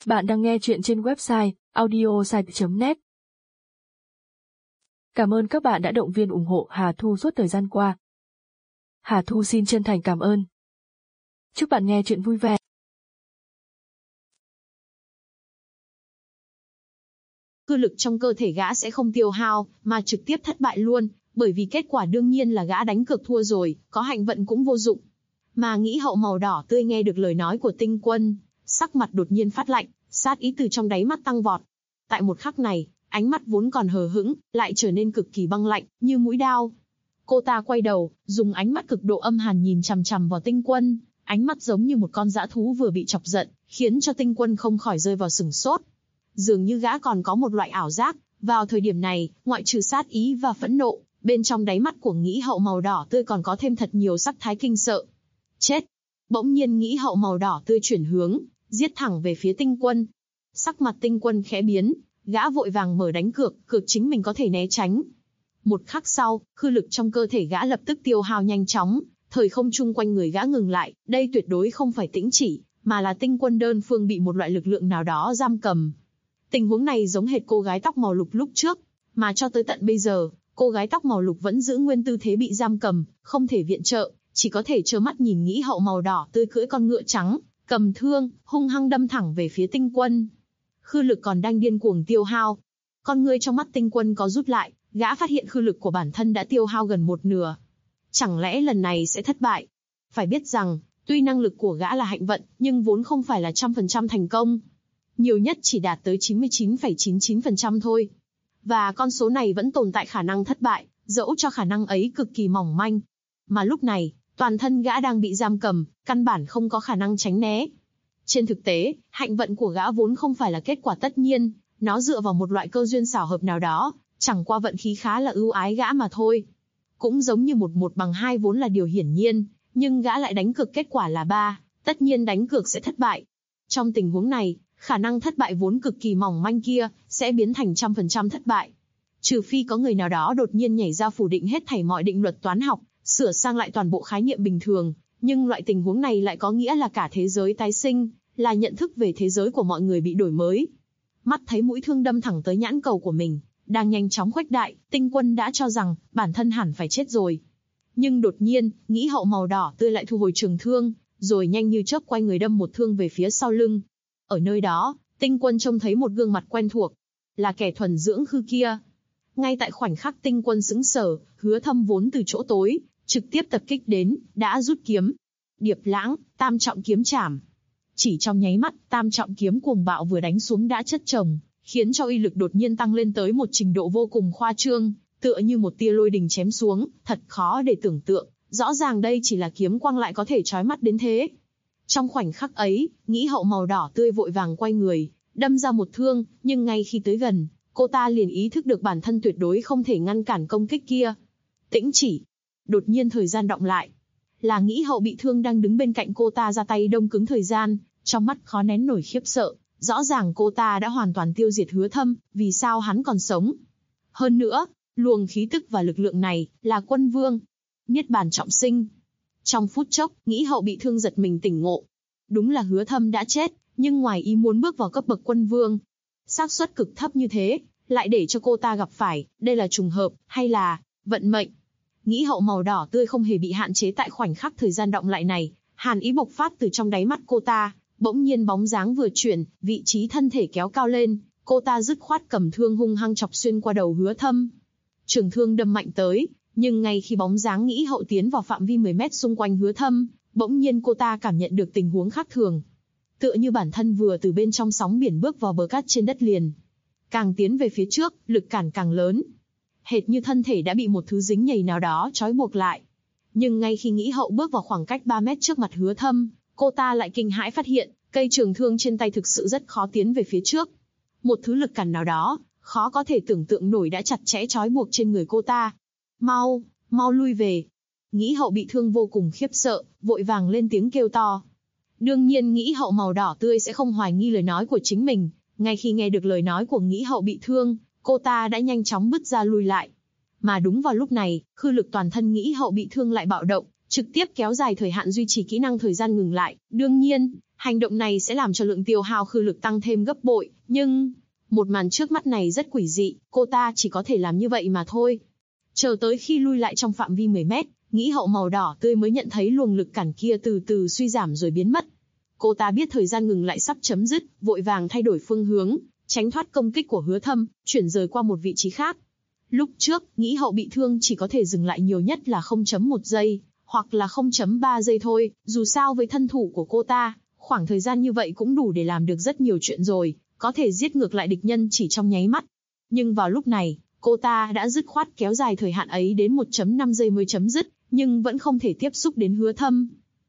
Bạn đang nghe chuyện trên website audiosite.net. Cảm ơn các bạn đã động viên ủng hộ Hà Thu suốt thời gian qua. Hà Thu xin chân thành cảm ơn. Chúc bạn nghe chuyện vui vẻ. Cư lực trong cơ thể gã sẽ không tiêu hao, mà trực tiếp thất bại luôn, bởi vì kết quả đương nhiên là gã đánh cược thua rồi, có hạnh vận cũng vô dụng. Mà nghĩ hậu màu đỏ tươi nghe được lời nói của Tinh Quân, sắc mặt đột nhiên phát lạnh, sát ý từ trong đáy mắt tăng vọt. Tại một khắc này, ánh mắt vốn còn hờ hững, lại trở nên cực kỳ băng lạnh, như mũi đao. Cô ta quay đầu, dùng ánh mắt cực độ âm hàn nhìn chằm chằm vào Tinh Quân, ánh mắt giống như một con dã thú vừa bị chọc giận, khiến cho Tinh Quân không khỏi rơi vào sửng sốt. Dường như gã còn có một loại ảo giác, vào thời điểm này, ngoại trừ sát ý và phẫn nộ, bên trong đáy mắt của nghĩ hậu màu đỏ tươi còn có thêm thật nhiều sắc thái kinh sợ. Chết! Bỗng nhiên nghĩ hậu màu đỏ tươi chuyển hướng, giết thẳng về phía Tinh Quân. Sắc mặt Tinh Quân khẽ biến, gã vội vàng mở đánh cược chính mình có thể né tránh. Một khắc sau, khư lực trong cơ thể gã lập tức tiêu hao nhanh chóng, thời không chung quanh người gã ngừng lại, đây tuyệt đối không phải tĩnh chỉ, mà là Tinh Quân đơn phương bị một loại lực lượng nào đó giam cầm. Tình huống này giống hệt cô gái tóc màu lục lúc trước, mà cho tới tận bây giờ, cô gái tóc màu lục vẫn giữ nguyên tư thế bị giam cầm, không thể viện trợ, chỉ có thể trơ mắt nhìn nghĩ hậu màu đỏ tươi cưỡi con ngựa trắng, cầm thương, hung hăng đâm thẳng về phía Tinh Quân. Khư lực còn đang điên cuồng tiêu hao. Con ngươi trong mắt Tinh Quân có rút lại, gã phát hiện khư lực của bản thân đã tiêu hao gần một nửa. Chẳng lẽ lần này sẽ thất bại? Phải biết rằng, tuy năng lực của gã là hạnh vận, nhưng vốn không phải là 100% thành công. Nhiều nhất chỉ đạt tới 99,99% thôi. Và con số này vẫn tồn tại khả năng thất bại, dẫu cho khả năng ấy cực kỳ mỏng manh. Mà lúc này, toàn thân gã đang bị giam cầm, căn bản không có khả năng tránh né. Trên thực tế, hạnh vận của gã vốn không phải là kết quả tất nhiên, nó dựa vào một loại cơ duyên xảo hợp nào đó, chẳng qua vận khí khá là ưu ái gã mà thôi. Cũng giống như 1/1 vốn là điều hiển nhiên, nhưng gã lại đánh cược kết quả là 3, tất nhiên đánh cược sẽ thất bại. Trong tình huống này, khả năng thất bại vốn cực kỳ mỏng manh kia, sẽ biến thành 100% thất bại. Trừ phi có người nào đó đột nhiên nhảy ra phủ định hết thảy mọi định luật toán học, sửa sang lại toàn bộ khái niệm bình thường, nhưng loại tình huống này lại có nghĩa là cả thế giới tái sinh, là nhận thức về thế giới của mọi người bị đổi mới. Mắt thấy mũi thương đâm thẳng tới nhãn cầu của mình, đang nhanh chóng khuếch đại, Tinh Quân đã cho rằng bản thân hẳn phải chết rồi. Nhưng đột nhiên, nghĩ hậu màu đỏ tươi lại thu hồi trường thương, rồi nhanh như chớp quay người đâm một thương về phía sau lưng. Ở nơi đó, Tinh Quân trông thấy một gương mặt quen thuộc, là kẻ thuần dưỡng khư kia. Ngay tại khoảnh khắc Tinh Quân sững sờ, Hứa Thâm vốn từ chỗ tối, trực tiếp tập kích đến, đã rút kiếm. Điệp Lãng, tam trọng kiếm chảm. Chỉ trong nháy mắt, tam trọng kiếm cuồng bạo vừa đánh xuống đã chất chồng, khiến cho uy lực đột nhiên tăng lên tới một trình độ vô cùng khoa trương, tựa như một tia lôi đình chém xuống, thật khó để tưởng tượng, rõ ràng đây chỉ là kiếm quang lại có thể chói mắt đến thế. Trong khoảnh khắc ấy, nghĩ hậu màu đỏ tươi vội vàng quay người, đâm ra một thương, nhưng ngay khi tới gần, cô ta liền ý thức được bản thân tuyệt đối không thể ngăn cản công kích kia. Tĩnh chỉ. Đột nhiên thời gian đọng lại. Là nghĩ hậu bị thương đang đứng bên cạnh cô ta ra tay đông cứng thời gian, trong mắt khó nén nổi khiếp sợ. Rõ ràng cô ta đã hoàn toàn tiêu diệt Hứa Thâm, vì sao hắn còn sống? Hơn nữa, luồng khí tức và lực lượng này, là Quân Vương. Niết bàn trọng sinh. Trong phút chốc, nghĩ hậu bị thương giật mình tỉnh ngộ. Đúng là Hứa Thâm đã chết, nhưng ngoài ý muốn bước vào cấp bậc Quân Vương. Xác suất cực thấp như thế, lại để cho cô ta gặp phải, đây là trùng hợp, hay là vận mệnh? Nghĩ hậu màu đỏ tươi không hề bị hạn chế tại khoảnh khắc thời gian động lại này, hàn ý bộc phát từ trong đáy mắt cô ta, bỗng nhiên bóng dáng vừa chuyển, vị trí thân thể kéo cao lên, cô ta dứt khoát cầm thương hung hăng chọc xuyên qua đầu Hứa Thâm. Trường thương đâm mạnh tới, nhưng ngay khi bóng dáng nghĩ hậu tiến vào phạm vi 10 mét xung quanh Hứa Thâm, bỗng nhiên cô ta cảm nhận được tình huống khác thường. Tựa như bản thân vừa từ bên trong sóng biển bước vào bờ cát trên đất liền. Càng tiến về phía trước, lực cản càng lớn. Hệt như thân thể đã bị một thứ dính nhầy nào đó trói buộc lại. Nhưng ngay khi nghĩ hậu bước vào khoảng cách 3 mét trước mặt Hứa Thâm, cô ta lại kinh hãi phát hiện, cây trường thương trên tay thực sự rất khó tiến về phía trước. Một thứ lực cản nào đó, khó có thể tưởng tượng nổi đã chặt chẽ trói buộc trên người cô ta. Mau lui về. Nghĩ hậu bị thương vô cùng khiếp sợ, vội vàng lên tiếng kêu to. Đương nhiên nghĩ hậu màu đỏ tươi sẽ không hoài nghi lời nói của chính mình. Ngay khi nghe được lời nói của nghĩ hậu bị thương, cô ta đã nhanh chóng bứt ra lui lại. Mà đúng vào lúc này, khư lực toàn thân nghĩ hậu bị thương lại bạo động, trực tiếp kéo dài thời hạn duy trì kỹ năng thời gian ngừng lại. Đương nhiên, hành động này sẽ làm cho lượng tiêu hao khư lực tăng thêm gấp bội, nhưng một màn trước mắt này rất quỷ dị, cô ta chỉ có thể làm như vậy mà thôi. Chờ tới khi lui lại trong phạm vi 10 mét, nghĩ hậu màu đỏ tươi mới nhận thấy luồng lực cản kia từ từ suy giảm rồi biến mất. Cô ta biết thời gian ngừng lại sắp chấm dứt, vội vàng thay đổi phương hướng, tránh thoát công kích của Hứa Thâm, chuyển rời qua một vị trí khác. Lúc trước, nghĩ hậu bị thương chỉ có thể dừng lại nhiều nhất là 0.1 giây, hoặc là 0.3 giây thôi, dù sao với thân thủ của cô ta, khoảng thời gian như vậy cũng đủ để làm được rất nhiều chuyện rồi, có thể giết ngược lại địch nhân chỉ trong nháy mắt. Nhưng vào lúc này, cô ta đã dứt khoát kéo dài thời hạn ấy đến 1.5 giây mới chấm dứt, nhưng vẫn không thể tiếp xúc đến Hứa Thâm.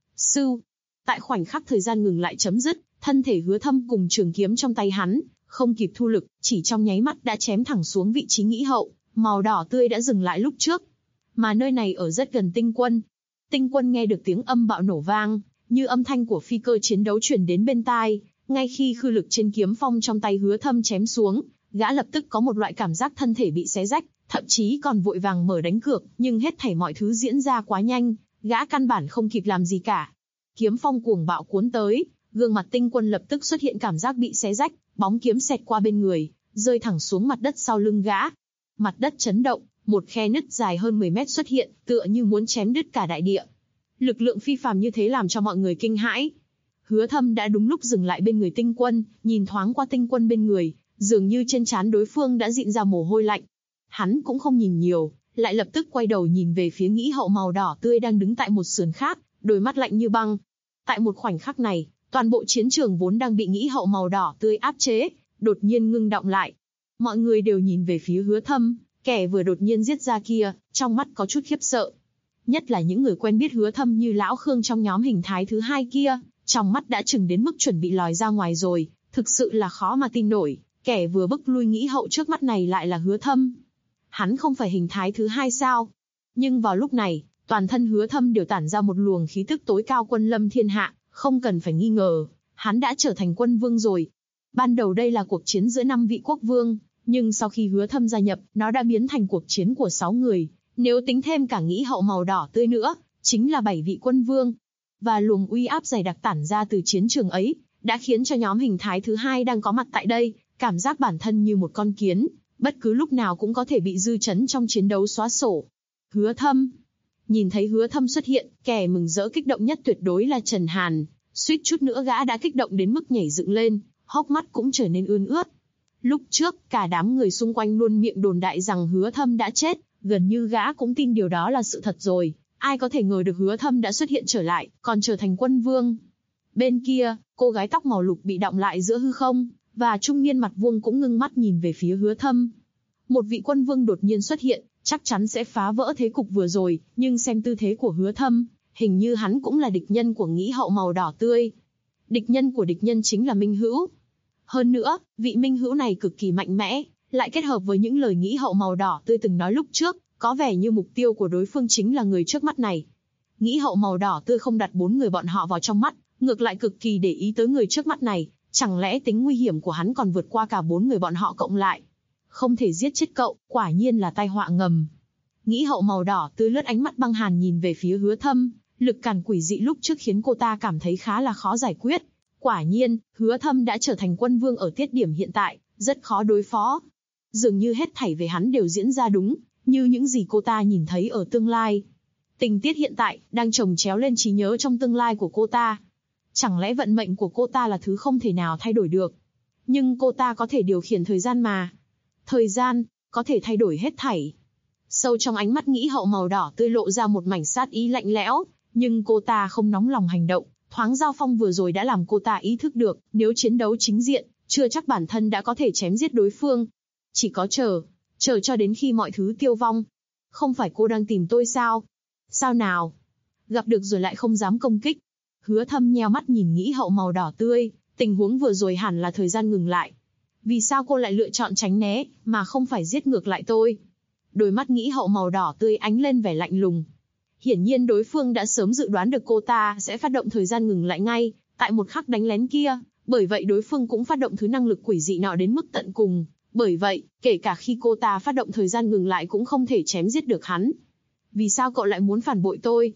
Tại khoảnh khắc thời gian ngừng lại chấm dứt, thân thể Hứa Thâm cùng trường kiếm trong tay hắn, không kịp thu lực, chỉ trong nháy mắt đã chém thẳng xuống vị trí nghĩ hậu, màu đỏ tươi đã dừng lại lúc trước. Mà nơi này ở rất gần Tinh Quân. Tinh Quân nghe được tiếng âm bạo nổ vang, như âm thanh của phi cơ chiến đấu truyền đến bên tai, ngay khi khư lực trên kiếm phong trong tay Hứa Thâm chém xuống, gã lập tức có một loại cảm giác thân thể bị xé rách, thậm chí còn vội vàng mở đánh cược, nhưng hết thảy mọi thứ diễn ra quá nhanh, gã căn bản không kịp làm gì cả. Kiếm phong cuồng bạo cuốn tới, gương mặt Tinh Quân lập tức xuất hiện cảm giác bị xé rách, bóng kiếm xẹt qua bên người, rơi thẳng xuống mặt đất sau lưng gã. Mặt đất chấn động, một khe nứt dài hơn 10 mét xuất hiện, tựa như muốn chém đứt cả đại địa. Lực lượng phi phàm như thế làm cho mọi người kinh hãi. Hứa Thâm đã đúng lúc dừng lại bên người Tinh Quân, nhìn thoáng qua Tinh Quân bên người, dường như trên trán đối phương đã dịn ra mồ hôi lạnh. Hắn cũng không nhìn nhiều, lại lập tức quay đầu nhìn về phía nghĩ hậu màu đỏ tươi đang đứng tại một sườn khác, đôi mắt lạnh như băng. Tại một khoảnh khắc này, toàn bộ chiến trường vốn đang bị nghĩ hậu màu đỏ tươi áp chế, đột nhiên ngưng động lại. Mọi người đều nhìn về phía Hứa Thâm, kẻ vừa đột nhiên giết ra kia, trong mắt có chút khiếp sợ. Nhất là những người quen biết Hứa Thâm như Lão Khương trong nhóm hình thái thứ hai kia, trong mắt đã chừng đến mức chuẩn bị lòi ra ngoài rồi, thực sự là khó mà tin nổi, kẻ vừa bức lui nghĩ hậu trước mắt này lại là Hứa Thâm. Hắn không phải hình thái thứ hai sao? Nhưng vào lúc này, toàn thân Hứa Thâm đều tản ra một luồng khí tức tối cao quân lâm thiên hạ, không cần phải nghi ngờ, hắn đã trở thành quân vương rồi. Ban đầu đây là cuộc chiến giữa 5 vị quốc vương, nhưng sau khi Hứa Thâm gia nhập, nó đã biến thành cuộc chiến của 6 người, nếu tính thêm cả nghĩ hậu màu đỏ tươi nữa, chính là 7 vị quân vương. Và luồng uy áp dày đặc tản ra từ chiến trường ấy, đã khiến cho nhóm hình thái thứ hai đang có mặt tại đây, cảm giác bản thân như một con kiến, bất cứ lúc nào cũng có thể bị dư chấn trong chiến đấu xóa sổ. Hứa Thâm. Nhìn thấy Hứa Thâm xuất hiện, kẻ mừng rỡ kích động nhất tuyệt đối là Trần Hàn, suýt chút nữa gã đã kích động đến mức nhảy dựng lên, hốc mắt cũng trở nên ươn ướt. Lúc trước, cả đám người xung quanh luôn miệng đồn đại rằng Hứa Thâm đã chết, gần như gã cũng tin điều đó là sự thật rồi, ai có thể ngờ được Hứa Thâm đã xuất hiện trở lại, còn trở thành quân vương. Bên kia, cô gái tóc màu lục bị đọng lại giữa hư không, và trung niên mặt vuông cũng ngưng mắt nhìn về phía Hứa Thâm. Một vị quân vương đột nhiên xuất hiện, chắc chắn sẽ phá vỡ thế cục vừa rồi, nhưng xem tư thế của Hứa Thâm, hình như hắn cũng là địch nhân của nghĩ hậu màu đỏ tươi. Địch nhân của địch nhân chính là Minh Hữu. Hơn nữa, vị Minh Hữu này cực kỳ mạnh mẽ, lại kết hợp với những lời nghĩ hậu màu đỏ tươi từng nói lúc trước, có vẻ như mục tiêu của đối phương chính là người trước mắt này. Nghĩ hậu màu đỏ tươi không đặt 4 người bọn họ vào trong mắt, ngược lại cực kỳ để ý tới người trước mắt này, chẳng lẽ tính nguy hiểm của hắn còn vượt qua cả 4 người bọn họ cộng lại. Không thể giết chết cậu, quả nhiên là tai họa ngầm. Nghĩ hậu màu đỏ tươi lướt ánh mắt băng hàn nhìn về phía Hứa Thâm, lực cản quỷ dị lúc trước khiến cô ta cảm thấy khá là khó giải quyết. Quả nhiên, Hứa Thâm đã trở thành quân vương ở tiết điểm hiện tại, rất khó đối phó. Dường như hết thảy về hắn đều diễn ra đúng, như những gì cô ta nhìn thấy ở tương lai. Tình tiết hiện tại, đang chồng chéo lên trí nhớ trong tương lai của cô ta. Chẳng lẽ vận mệnh của cô ta là thứ không thể nào thay đổi được? Nhưng cô ta có thể điều khiển thời gian mà. Thời gian, có thể thay đổi hết thảy. Sâu trong ánh mắt nghĩ hậu màu đỏ tươi lộ ra một mảnh sát ý lạnh lẽo, nhưng cô ta không nóng lòng hành động. Thoáng giao phong vừa rồi đã làm cô ta ý thức được, nếu chiến đấu chính diện, chưa chắc bản thân đã có thể chém giết đối phương. Chỉ có chờ cho đến khi mọi thứ tiêu vong. Không phải cô đang tìm tôi sao? Sao nào? Gặp được rồi lại không dám công kích. Hứa Thâm nheo mắt nhìn nghĩ hậu màu đỏ tươi, tình huống vừa rồi hẳn là thời gian ngừng lại. Vì sao cô lại lựa chọn tránh né, mà không phải giết ngược lại tôi? Đôi mắt nghĩ hậu màu đỏ tươi ánh lên vẻ lạnh lùng. Hiển nhiên đối phương đã sớm dự đoán được cô ta sẽ phát động thời gian ngừng lại ngay, tại một khắc đánh lén kia, bởi vậy đối phương cũng phát động thứ năng lực quỷ dị nọ đến mức tận cùng. Bởi vậy, kể cả khi cô ta phát động thời gian ngừng lại cũng không thể chém giết được hắn. Vì sao cậu lại muốn phản bội tôi?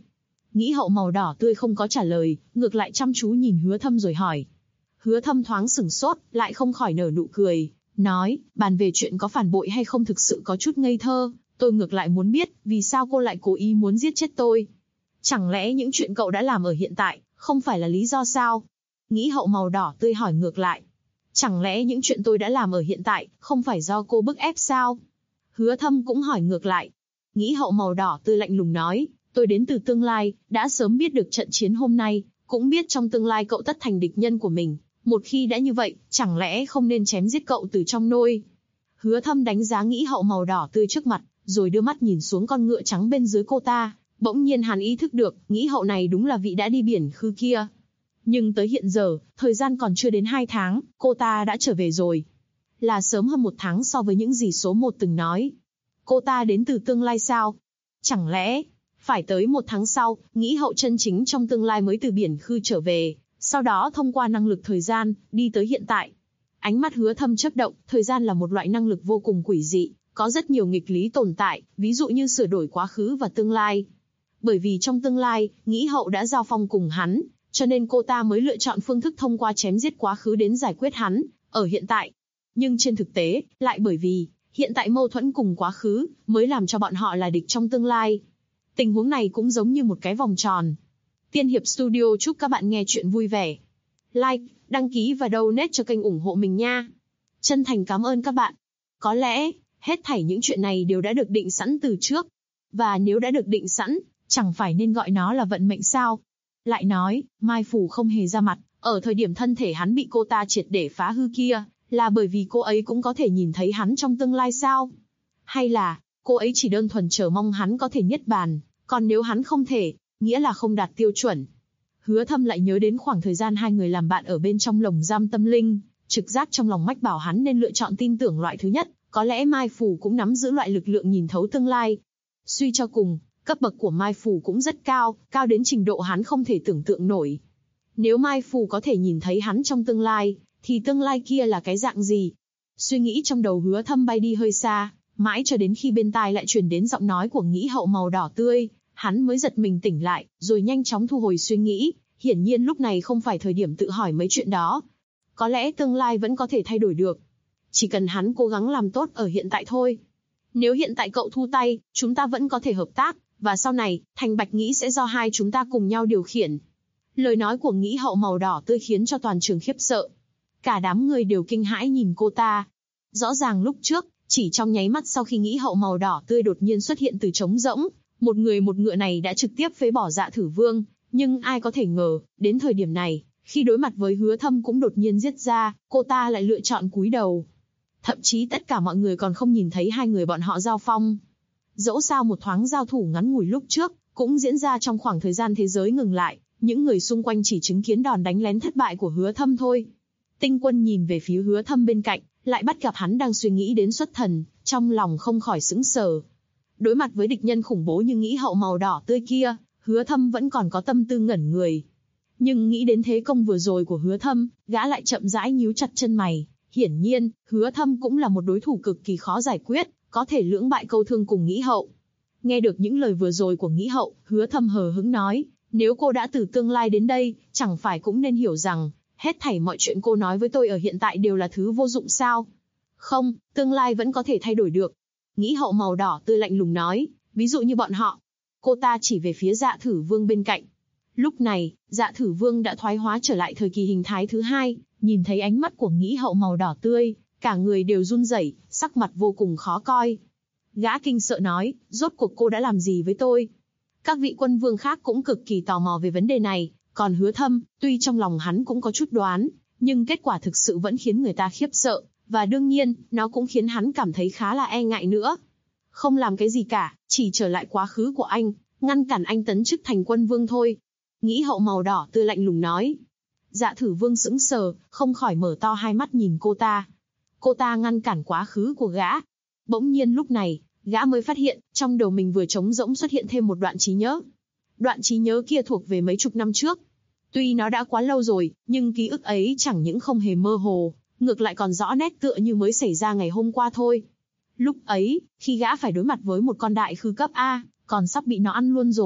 Nghĩ hậu màu đỏ tươi không có trả lời, ngược lại chăm chú nhìn Hứa Thâm rồi hỏi. Hứa Thâm thoáng sửng sốt, lại không khỏi nở nụ cười, nói, bàn về chuyện có phản bội hay không thực sự có chút ngây thơ, tôi ngược lại muốn biết, vì sao cô lại cố ý muốn giết chết tôi? Chẳng lẽ những chuyện cậu đã làm ở hiện tại, không phải là lý do sao? Nghĩ hậu màu đỏ tươi hỏi ngược lại. Chẳng lẽ những chuyện tôi đã làm ở hiện tại, không phải do cô bức ép sao? Hứa Thâm cũng hỏi ngược lại. Nghĩ hậu màu đỏ tươi lạnh lùng nói, tôi đến từ tương lai, đã sớm biết được trận chiến hôm nay, cũng biết trong tương lai cậu tất thành địch nhân của mình. Một khi đã như vậy, chẳng lẽ không nên chém giết cậu từ trong nôi? Hứa Thâm đánh giá nghĩ hậu màu đỏ tươi trước mặt, rồi đưa mắt nhìn xuống con ngựa trắng bên dưới cô ta. Bỗng nhiên hắn ý thức được, nghĩ hậu này đúng là vị đã đi biển khư kia. Nhưng tới hiện giờ, thời gian còn chưa đến 2 tháng, cô ta đã trở về rồi. Là sớm hơn 1 tháng so với những gì số 1 từng nói. Cô ta đến từ tương lai sao? Chẳng lẽ, phải tới 1 tháng sau, nghĩ hậu chân chính trong tương lai mới từ biển khư trở về, sau đó thông qua năng lực thời gian, đi tới hiện tại. Ánh mắt Hứa Thâm chớp động, thời gian là một loại năng lực vô cùng quỷ dị, có rất nhiều nghịch lý tồn tại, ví dụ như sửa đổi quá khứ và tương lai. Bởi vì trong tương lai, nghĩ hậu đã giao phong cùng hắn, cho nên cô ta mới lựa chọn phương thức thông qua chém giết quá khứ đến giải quyết hắn, ở hiện tại. Nhưng trên thực tế, lại bởi vì, hiện tại mâu thuẫn cùng quá khứ, mới làm cho bọn họ là địch trong tương lai. Tình huống này cũng giống như một cái vòng tròn. Tiên Hiệp Studio chúc các bạn nghe chuyện vui vẻ. Like, đăng ký và donate cho kênh ủng hộ mình nha. Chân thành cảm ơn các bạn. Có lẽ, hết thảy những chuyện này đều đã được định sẵn từ trước. Và nếu đã được định sẵn, chẳng phải nên gọi nó là vận mệnh sao? Lại nói, Mai Phủ không hề ra mặt, ở thời điểm thân thể hắn bị cô ta triệt để phá hư kia, là bởi vì cô ấy cũng có thể nhìn thấy hắn trong tương lai sao? Hay là, cô ấy chỉ đơn thuần chờ mong hắn có thể niết bàn, còn nếu hắn không thể, nghĩa là không đạt tiêu chuẩn. Hứa Thâm lại nhớ đến khoảng thời gian hai người làm bạn ở bên trong lồng giam tâm linh, trực giác trong lòng mách bảo hắn nên lựa chọn tin tưởng loại thứ nhất, có lẽ Mai Phủ cũng nắm giữ loại lực lượng nhìn thấu tương lai. Suy cho cùng, cấp bậc của Mai Phủ cũng rất cao, cao đến trình độ hắn không thể tưởng tượng nổi. Nếu Mai Phủ có thể nhìn thấy hắn trong tương lai, thì tương lai kia là cái dạng gì? Suy nghĩ trong đầu Hứa Thâm bay đi hơi xa, mãi cho đến khi bên tai lại truyền đến giọng nói của nghĩ hậu màu đỏ tươi, hắn mới giật mình tỉnh lại, rồi nhanh chóng thu hồi suy nghĩ, hiển nhiên lúc này không phải thời điểm tự hỏi mấy chuyện đó. Có lẽ tương lai vẫn có thể thay đổi được. Chỉ cần hắn cố gắng làm tốt ở hiện tại thôi. Nếu hiện tại cậu thu tay, chúng ta vẫn có thể hợp tác, và sau này, Thành Bạch Nghĩ sẽ do hai chúng ta cùng nhau điều khiển. Lời nói của nghĩ hậu màu đỏ tươi khiến cho toàn trường khiếp sợ. Cả đám người đều kinh hãi nhìn cô ta. Rõ ràng lúc trước, chỉ trong nháy mắt sau khi nghĩ hậu màu đỏ tươi đột nhiên xuất hiện từ trống rỗng, một người một ngựa này đã trực tiếp phế bỏ Dạ Thử Vương, nhưng ai có thể ngờ, đến thời điểm này, khi đối mặt với Hứa Thâm cũng đột nhiên giết ra, cô ta lại lựa chọn cúi đầu. Thậm chí tất cả mọi người còn không nhìn thấy hai người bọn họ giao phong. Dẫu sao một thoáng giao thủ ngắn ngủi lúc trước, cũng diễn ra trong khoảng thời gian thế giới ngừng lại, những người xung quanh chỉ chứng kiến đòn đánh lén thất bại của Hứa Thâm thôi. Tinh Quân nhìn về phía Hứa Thâm bên cạnh, lại bắt gặp hắn đang suy nghĩ đến xuất thần, trong lòng không khỏi sững sờ. Đối mặt với địch nhân khủng bố như nghĩ hậu màu đỏ tươi kia, Hứa Thâm vẫn còn có tâm tư ngẩn người. Nhưng nghĩ đến thế công vừa rồi của Hứa Thâm, gã lại chậm rãi nhíu chặt chân mày. Hiển nhiên, Hứa Thâm cũng là một đối thủ cực kỳ khó giải quyết, có thể lưỡng bại câu thương cùng nghĩ hậu. Nghe được những lời vừa rồi của nghĩ hậu, Hứa Thâm hờ hững nói, nếu cô đã từ tương lai đến đây, chẳng phải cũng nên hiểu rằng, hết thảy mọi chuyện cô nói với tôi ở hiện tại đều là thứ vô dụng sao? Không, tương lai vẫn có thể thay đổi được. Nghĩ hậu màu đỏ tươi lạnh lùng nói, ví dụ như bọn họ. Cô ta chỉ về phía Dạ Thử Vương bên cạnh. Lúc này, Dạ Thử Vương đã thoái hóa trở lại thời kỳ hình thái thứ hai, nhìn thấy ánh mắt của nghĩ hậu màu đỏ tươi, cả người đều run rẩy, sắc mặt vô cùng khó coi. Gã kinh sợ nói, rốt cuộc cô đã làm gì với tôi? Các vị quân vương khác cũng cực kỳ tò mò về vấn đề này, còn Hứa Thâm, tuy trong lòng hắn cũng có chút đoán, nhưng kết quả thực sự vẫn khiến người ta khiếp sợ, và đương nhiên, nó cũng khiến hắn cảm thấy khá là e ngại nữa. Không làm cái gì cả, chỉ trở lại quá khứ của anh, ngăn cản anh tấn chức thành quân vương thôi. Nghĩ hậu màu đỏ tươi lạnh lùng nói. Dạ Thử Vương sững sờ, không khỏi mở to hai mắt nhìn cô ta. Cô ta ngăn cản quá khứ của gã. Bỗng nhiên lúc này, gã mới phát hiện, trong đầu mình vừa trống rỗng xuất hiện thêm một đoạn trí nhớ. Đoạn trí nhớ kia thuộc về mấy chục năm trước. Tuy nó đã quá lâu rồi, nhưng ký ức ấy chẳng những không hề mơ hồ, ngược lại còn rõ nét tựa như mới xảy ra ngày hôm qua thôi. Lúc ấy, khi gã phải đối mặt với một con đại khư cấp A, còn sắp bị nó ăn luôn rồi,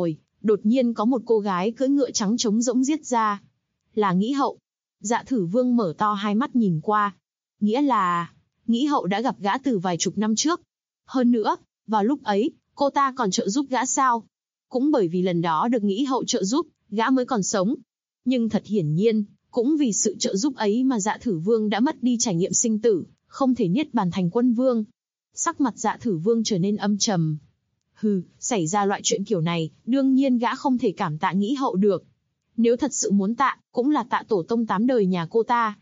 đột nhiên có một cô gái cưỡi ngựa trắng trống rỗng giết ra. Là Nghĩ Hậu. Dạ Thử Vương mở to hai mắt nhìn qua. Nghĩa là, Nghĩ Hậu đã gặp gã từ vài chục năm trước. Hơn nữa, vào lúc ấy, cô ta còn trợ giúp gã sao? Cũng bởi vì lần đó được Nghĩ Hậu trợ giúp, gã mới còn sống. Nhưng thật hiển nhiên, cũng vì sự trợ giúp ấy mà Dạ Thử Vương đã mất đi trải nghiệm sinh tử, không thể niết bàn thành quân vương. Sắc mặt Dạ Thử Vương trở nên âm trầm. Hừ, xảy ra loại chuyện kiểu này, đương nhiên gã không thể cảm tạ Nghĩ Hậu được. Nếu thật sự muốn tạ, cũng là tạ tổ tông 8 đời nhà cô ta.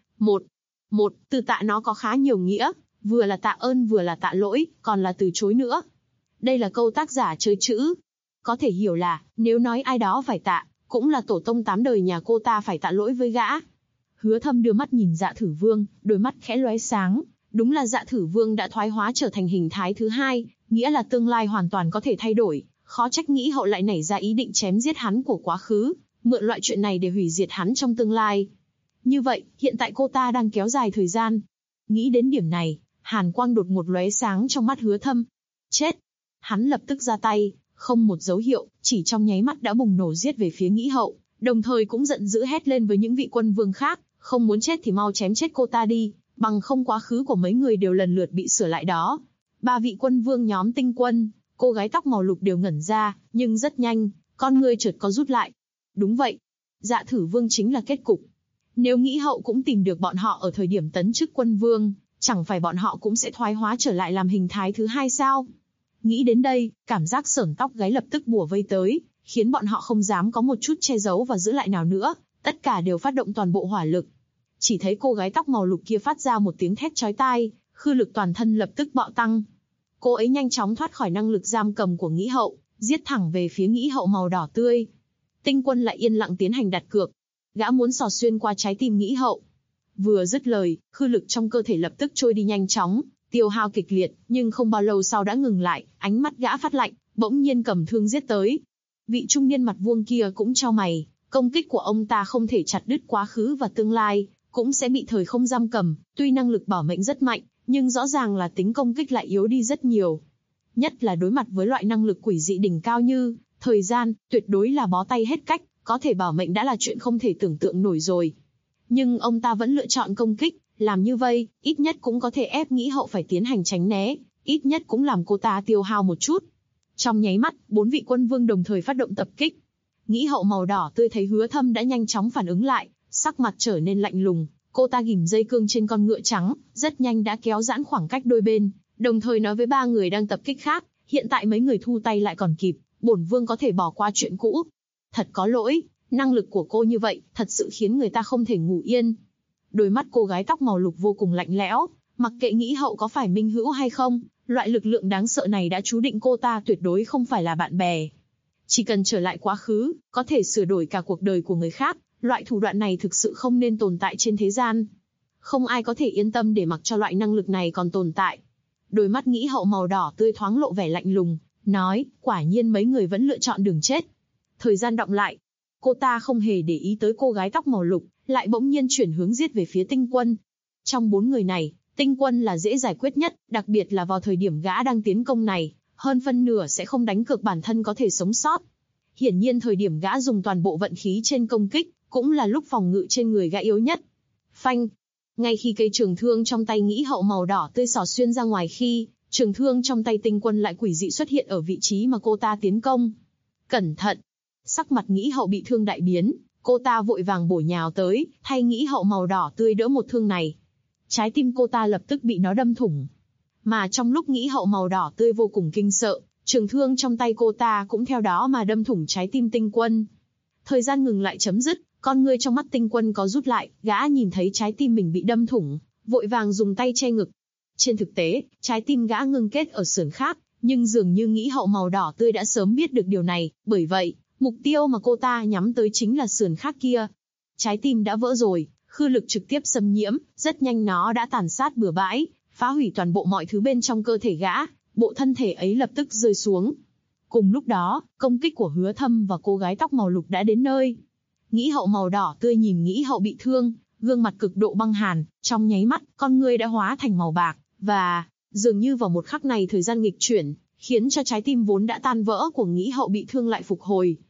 Một, từ tạ nó có khá nhiều nghĩa, vừa là tạ ơn vừa là tạ lỗi, còn là từ chối nữa. Đây là câu tác giả chơi chữ. Có thể hiểu là, nếu nói ai đó phải tạ, cũng là tổ tông 8 đời nhà cô ta phải tạ lỗi với gã. Hứa Thâm đưa mắt nhìn Dạ Thử Vương, đôi mắt khẽ lóe sáng. Đúng là Dạ Thử Vương đã thoái hóa trở thành hình thái thứ hai, nghĩa là tương lai hoàn toàn có thể thay đổi. Khó trách Nghĩ Hậu lại nảy ra ý định chém giết hắn của quá khứ, mượn loại chuyện này để hủy diệt hắn trong tương lai. Như vậy, hiện tại cô ta đang kéo dài thời gian. Nghĩ đến điểm này, hàn quang đột ngột lóe sáng trong mắt Hứa Thâm. Chết! Hắn lập tức ra tay, không một dấu hiệu, chỉ trong nháy mắt đã bùng nổ giết về phía Nghĩ Hậu, đồng thời cũng giận dữ hét lên với những vị quân vương khác, không muốn chết thì mau chém chết cô ta đi, bằng không quá khứ của mấy người đều lần lượt bị sửa lại đó. 3 vị quân vương nhóm Tinh Quân, cô gái tóc màu lục đều ngẩn ra, nhưng rất nhanh, con ngươi chợt có rút lại. Đúng vậy, Dạ Thử Vương chính là kết cục. Nếu Nghĩ Hậu cũng tìm được bọn họ ở thời điểm tấn chức quân vương, chẳng phải bọn họ cũng sẽ thoái hóa trở lại làm hình thái thứ hai sao? Nghĩ đến đây, cảm giác sởn tóc gáy lập tức bủa vây tới, khiến bọn họ không dám có một chút che giấu và giữ lại nào nữa, tất cả đều phát động toàn bộ hỏa lực. Chỉ thấy cô gái tóc màu lục kia phát ra một tiếng thét chói tai, khư lực toàn thân lập tức bạo tăng. Cô ấy nhanh chóng thoát khỏi năng lực giam cầm của Nghĩ Hậu, giết thẳng về phía Nghĩ Hậu màu đỏ tươi. Tinh Quân lại yên lặng tiến hành đặt cược. Gã muốn xò xuyên qua trái tim Nghĩ Hậu. Vừa dứt lời, khư lực trong cơ thể lập tức trôi đi nhanh chóng, tiêu hao kịch liệt, nhưng không bao lâu sau đã ngừng lại, ánh mắt gã phát lạnh, bỗng nhiên cầm thương giết tới. Vị trung niên mặt vuông kia cũng chau mày, công kích của ông ta không thể chặt đứt quá khứ và tương lai, cũng sẽ bị thời không giam cầm, tuy năng lực bảo mệnh rất mạnh, nhưng rõ ràng là tính công kích lại yếu đi rất nhiều. Nhất là đối mặt với loại năng lực quỷ dị đỉnh cao như thời gian, tuyệt đối là bó tay hết cách, có thể bảo mệnh đã là chuyện không thể tưởng tượng nổi rồi. Nhưng ông ta vẫn lựa chọn công kích, làm như vậy, ít nhất cũng có thể ép Nghĩ Hậu phải tiến hành tránh né, ít nhất cũng làm cô ta tiêu hao một chút. Trong nháy mắt, 4 vị quân vương đồng thời phát động tập kích. Nghĩ Hậu màu đỏ tươi thấy Hứa Thâm đã nhanh chóng phản ứng lại, sắc mặt trở nên lạnh lùng, cô ta ghim dây cương trên con ngựa trắng, rất nhanh đã kéo giãn khoảng cách đôi bên, đồng thời nói với 3 người đang tập kích khác, hiện tại mấy người thu tay lại còn kịp, bổn vương có thể bỏ qua chuyện cũ. Thật có lỗi, năng lực của cô như vậy, thật sự khiến người ta không thể ngủ yên. Đôi mắt cô gái tóc màu lục vô cùng lạnh lẽo, mặc kệ Nghĩ Hậu có phải minh hữu hay không, loại lực lượng đáng sợ này đã chú định cô ta tuyệt đối không phải là bạn bè. Chỉ cần trở lại quá khứ, có thể sửa đổi cả cuộc đời của người khác, loại thủ đoạn này thực sự không nên tồn tại trên thế gian. Không ai có thể yên tâm để mặc cho loại năng lực này còn tồn tại. Đôi mắt Nghĩ Hậu màu đỏ tươi thoáng lộ vẻ lạnh lùng, nói, quả nhiên mấy người vẫn lựa chọn đường chết. Thời gian đọng lại, cô ta không hề để ý tới cô gái tóc màu lục, lại bỗng nhiên chuyển hướng giết về phía Tinh Quân. Trong 4 người này, Tinh Quân là dễ giải quyết nhất, đặc biệt là vào thời điểm gã đang tiến công này, hơn phân nửa sẽ không đánh cược bản thân có thể sống sót. Hiển nhiên thời điểm gã dùng toàn bộ vận khí trên công kích, cũng là lúc phòng ngự trên người gã yếu nhất. Phanh! Ngay khi cây trường thương trong tay Nghĩ Hậu màu đỏ tươi xỏ xuyên ra ngoài khi, trường thương trong tay Tinh Quân lại quỷ dị xuất hiện ở vị trí mà cô ta tiến công. Cẩn thận! Sắc mặt Nghĩ Hậu bị thương đại biến, cô ta vội vàng bổ nhào tới, thay Nghĩ Hậu màu đỏ tươi đỡ một thương này. Trái tim cô ta lập tức bị nó đâm thủng. Mà trong lúc Nghĩ Hậu màu đỏ tươi vô cùng kinh sợ, trường thương trong tay cô ta cũng theo đó mà đâm thủng trái tim Tinh Quân. Thời gian ngừng lại chấm dứt, con ngươi trong mắt Tinh Quân có rút lại, gã nhìn thấy trái tim mình bị đâm thủng, vội vàng dùng tay che ngực. Trên thực tế, trái tim gã ngưng kết ở sườn khác, nhưng dường như Nghĩ Hậu màu đỏ tươi đã sớm biết được điều này, bởi vậy, mục tiêu mà cô ta nhắm tới chính là sườn khác kia. Trái tim đã vỡ rồi, khư lực trực tiếp xâm nhiễm, rất nhanh nó đã tàn sát bừa bãi, phá hủy toàn bộ mọi thứ bên trong cơ thể gã, bộ thân thể ấy lập tức rơi xuống. Cùng lúc đó, công kích của Hứa Thâm và cô gái tóc màu lục đã đến nơi. Nghĩ Hậu màu đỏ tươi nhìn Nghĩ Hậu bị thương, gương mặt cực độ băng hàn, trong nháy mắt, con ngươi đã hóa thành màu bạc, và dường như vào một khắc này thời gian nghịch chuyển, khiến cho trái tim vốn đã tan vỡ của Nghĩ Hậu bị thương lại phục hồi.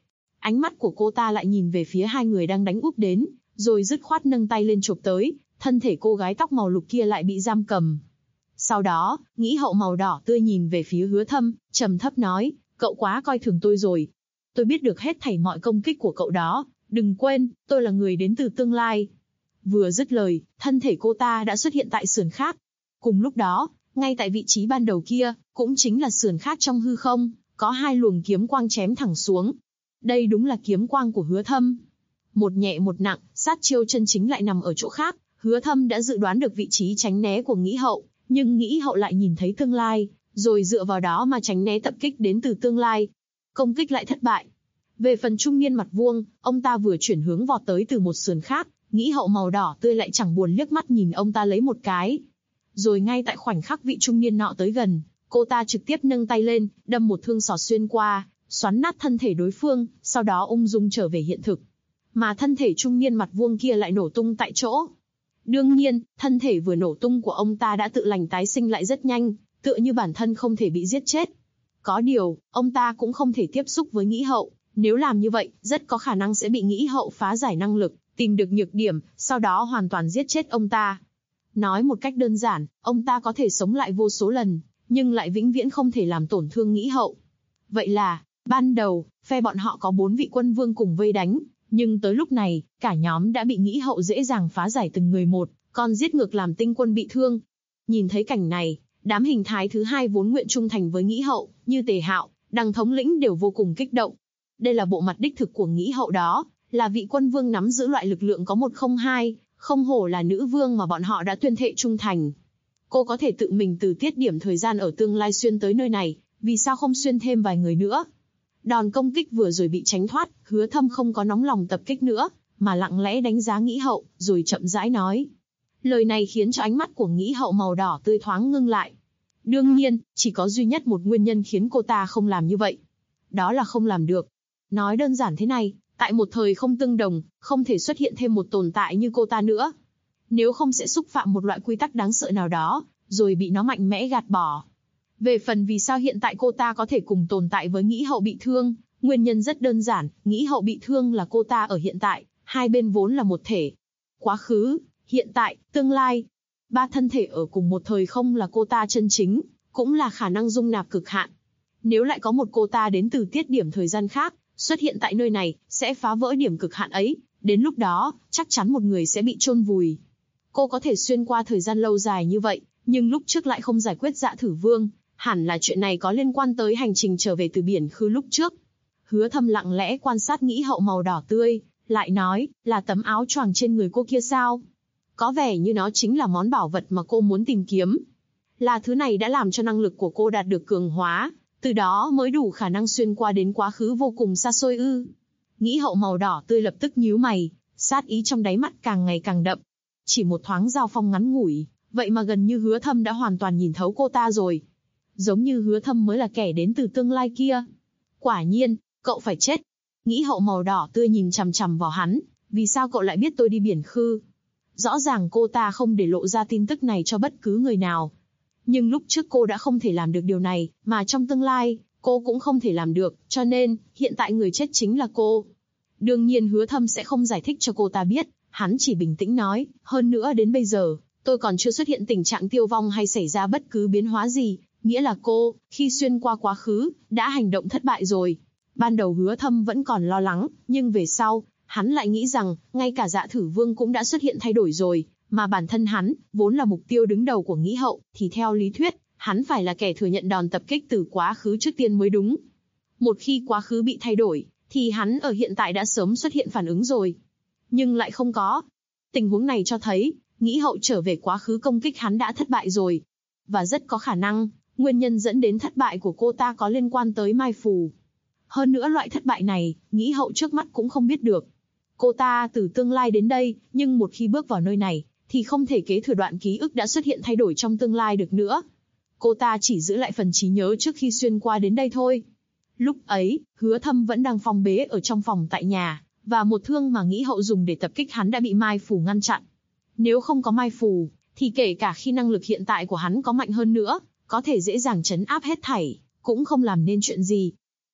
Ánh mắt của cô ta lại nhìn về phía hai người đang đánh úp đến, rồi dứt khoát nâng tay lên chộp tới, thân thể cô gái tóc màu lục kia lại bị giam cầm. Sau đó, nghĩ hậu màu đỏ tươi nhìn về phía Hứa Thâm, trầm thấp nói, cậu quá coi thường tôi rồi. Tôi biết được hết thảy mọi công kích của cậu đó, đừng quên, tôi là người đến từ tương lai. Vừa dứt lời, thân thể cô ta đã xuất hiện tại sườn khác. Cùng lúc đó, ngay tại vị trí ban đầu kia, cũng chính là sườn khác trong hư không, có hai luồng kiếm quang chém thẳng xuống. Đây đúng là kiếm quang của Hứa Thâm. Một nhẹ một nặng, sát chiêu chân chính lại nằm ở chỗ khác. Hứa Thâm đã dự đoán được vị trí tránh né của Nghĩ Hậu, nhưng Nghĩ Hậu lại nhìn thấy tương lai, rồi dựa vào đó mà tránh né tập kích đến từ tương lai. Công kích lại thất bại. Về phần trung niên mặt vuông, ông ta vừa chuyển hướng vọt tới từ một sườn khác, Nghĩ Hậu màu đỏ tươi lại chẳng buồn liếc mắt nhìn ông ta lấy một cái. Rồi ngay tại khoảnh khắc vị trung niên nọ tới gần, cô ta trực tiếp nâng tay lên, đâm một thương xỏ xuyên qua, xoắn nát thân thể đối phương, sau đó ung dung trở về hiện thực. Mà thân thể trung niên mặt vuông kia lại nổ tung tại chỗ. Đương nhiên, thân thể vừa nổ tung của ông ta đã tự lành tái sinh lại rất nhanh, tựa như bản thân không thể bị giết chết. Có điều, ông ta cũng không thể tiếp xúc với Nghĩ Hậu, nếu làm như vậy, rất có khả năng sẽ bị Nghĩ Hậu phá giải năng lực, tìm được nhược điểm, sau đó hoàn toàn giết chết ông ta. Nói một cách đơn giản, ông ta có thể sống lại vô số lần, nhưng lại vĩnh viễn không thể làm tổn thương Nghĩ Hậu. Vậy là, ban đầu, phe bọn họ có 4 vị quân vương cùng vây đánh, nhưng tới lúc này, cả nhóm đã bị Nghĩ Hậu dễ dàng phá giải từng người một, còn giết ngược làm tinh quân bị thương. Nhìn thấy cảnh này, đám hình thái thứ hai vốn nguyện trung thành với Nghĩ Hậu, như Tề Hạo, Đằng thống lĩnh đều vô cùng kích động. Đây là bộ mặt đích thực của Nghĩ Hậu đó, là vị quân vương nắm giữ loại lực lượng có 102, không hổ là nữ vương mà bọn họ đã tuyên thệ trung thành. Cô có thể tự mình từ tiết điểm thời gian ở tương lai xuyên tới nơi này, vì sao không xuyên thêm vài người nữa? Đòn công kích vừa rồi bị tránh thoát, Hứa Thâm không có nóng lòng tập kích nữa, mà lặng lẽ đánh giá Nghĩ Hậu, rồi chậm rãi nói. Lời này khiến cho ánh mắt của Nghĩ Hậu màu đỏ tươi thoáng ngưng lại. Đương nhiên, chỉ có duy nhất một nguyên nhân khiến cô ta không làm như vậy. Đó là không làm được. Nói đơn giản thế này, tại một thời không tương đồng, không thể xuất hiện thêm một tồn tại như cô ta nữa. Nếu không sẽ xúc phạm một loại quy tắc đáng sợ nào đó, rồi bị nó mạnh mẽ gạt bỏ. Về phần vì sao hiện tại cô ta có thể cùng tồn tại với Nghĩ Hậu bị thương, nguyên nhân rất đơn giản, Nghĩ Hậu bị thương là cô ta ở hiện tại, hai bên vốn là một thể. Quá khứ, hiện tại, tương lai. 3 thân thể ở cùng một thời không là cô ta chân chính, cũng là khả năng dung nạp cực hạn. Nếu lại có một cô ta đến từ tiết điểm thời gian khác, xuất hiện tại nơi này, sẽ phá vỡ điểm cực hạn ấy, đến lúc đó, chắc chắn một người sẽ bị chôn vùi. Cô có thể xuyên qua thời gian lâu dài như vậy, nhưng lúc trước lại không giải quyết Dạ Thử Vương, hẳn là chuyện này có liên quan tới hành trình trở về từ biển khư lúc trước. Hứa Thâm lặng lẽ quan sát Nghĩ Hậu màu đỏ tươi, lại nói, là tấm áo choàng trên người cô kia sao? Có vẻ như nó chính là món bảo vật mà cô muốn tìm kiếm. Là thứ này đã làm cho năng lực của cô đạt được cường hóa, từ đó mới đủ khả năng xuyên qua đến quá khứ vô cùng xa xôi ư? Nghĩ Hậu màu đỏ tươi lập tức nhíu mày, sát ý trong đáy mắt càng ngày càng đậm. Chỉ một thoáng giao phong ngắn ngủi, vậy mà gần như Hứa Thâm đã hoàn toàn nhìn thấu cô ta rồi. Giống như Hứa Thâm mới là kẻ đến từ tương lai kia. Quả nhiên, cậu phải chết. Nghĩ Hậu màu đỏ tươi nhìn chằm chằm vào hắn, vì sao cậu lại biết tôi đi biển khư? Rõ ràng cô ta không để lộ ra tin tức này cho bất cứ người nào. Nhưng lúc trước cô đã không thể làm được điều này, mà trong tương lai, cô cũng không thể làm được, cho nên, hiện tại người chết chính là cô. Đương nhiên Hứa Thâm sẽ không giải thích cho cô ta biết, hắn chỉ bình tĩnh nói, hơn nữa đến bây giờ, tôi còn chưa xuất hiện tình trạng tiêu vong hay xảy ra bất cứ biến hóa gì, nghĩa là cô, khi xuyên qua quá khứ, đã hành động thất bại rồi. Ban đầu Hứa Thâm vẫn còn lo lắng, nhưng về sau, hắn lại nghĩ rằng, ngay cả Dạ Thử Vương cũng đã xuất hiện thay đổi rồi, mà bản thân hắn, vốn là mục tiêu đứng đầu của Nghĩ Hậu, thì theo lý thuyết, hắn phải là kẻ thừa nhận đòn tập kích từ quá khứ trước tiên mới đúng. Một khi quá khứ bị thay đổi, thì hắn ở hiện tại đã sớm xuất hiện phản ứng rồi. Nhưng lại không có. Tình huống này cho thấy, Nghĩ Hậu trở về quá khứ công kích hắn đã thất bại rồi. Và rất có khả năng, nguyên nhân dẫn đến thất bại của cô ta có liên quan tới mai phù. Hơn nữa loại thất bại này, Nghĩ Hậu trước mắt cũng không biết được. Cô ta từ tương lai đến đây, nhưng một khi bước vào nơi này, thì không thể kế thừa đoạn ký ức đã xuất hiện thay đổi trong tương lai được nữa. Cô ta chỉ giữ lại phần trí nhớ trước khi xuyên qua đến đây thôi. Lúc ấy, Hứa Thâm vẫn đang phong bế ở trong phòng tại nhà, và một thương mà Nghĩ Hậu dùng để tập kích hắn đã bị mai phù ngăn chặn. Nếu không có mai phù, thì kể cả khi năng lực hiện tại của hắn có mạnh hơn nữa, có thể dễ dàng trấn áp hết thảy, cũng không làm nên chuyện gì.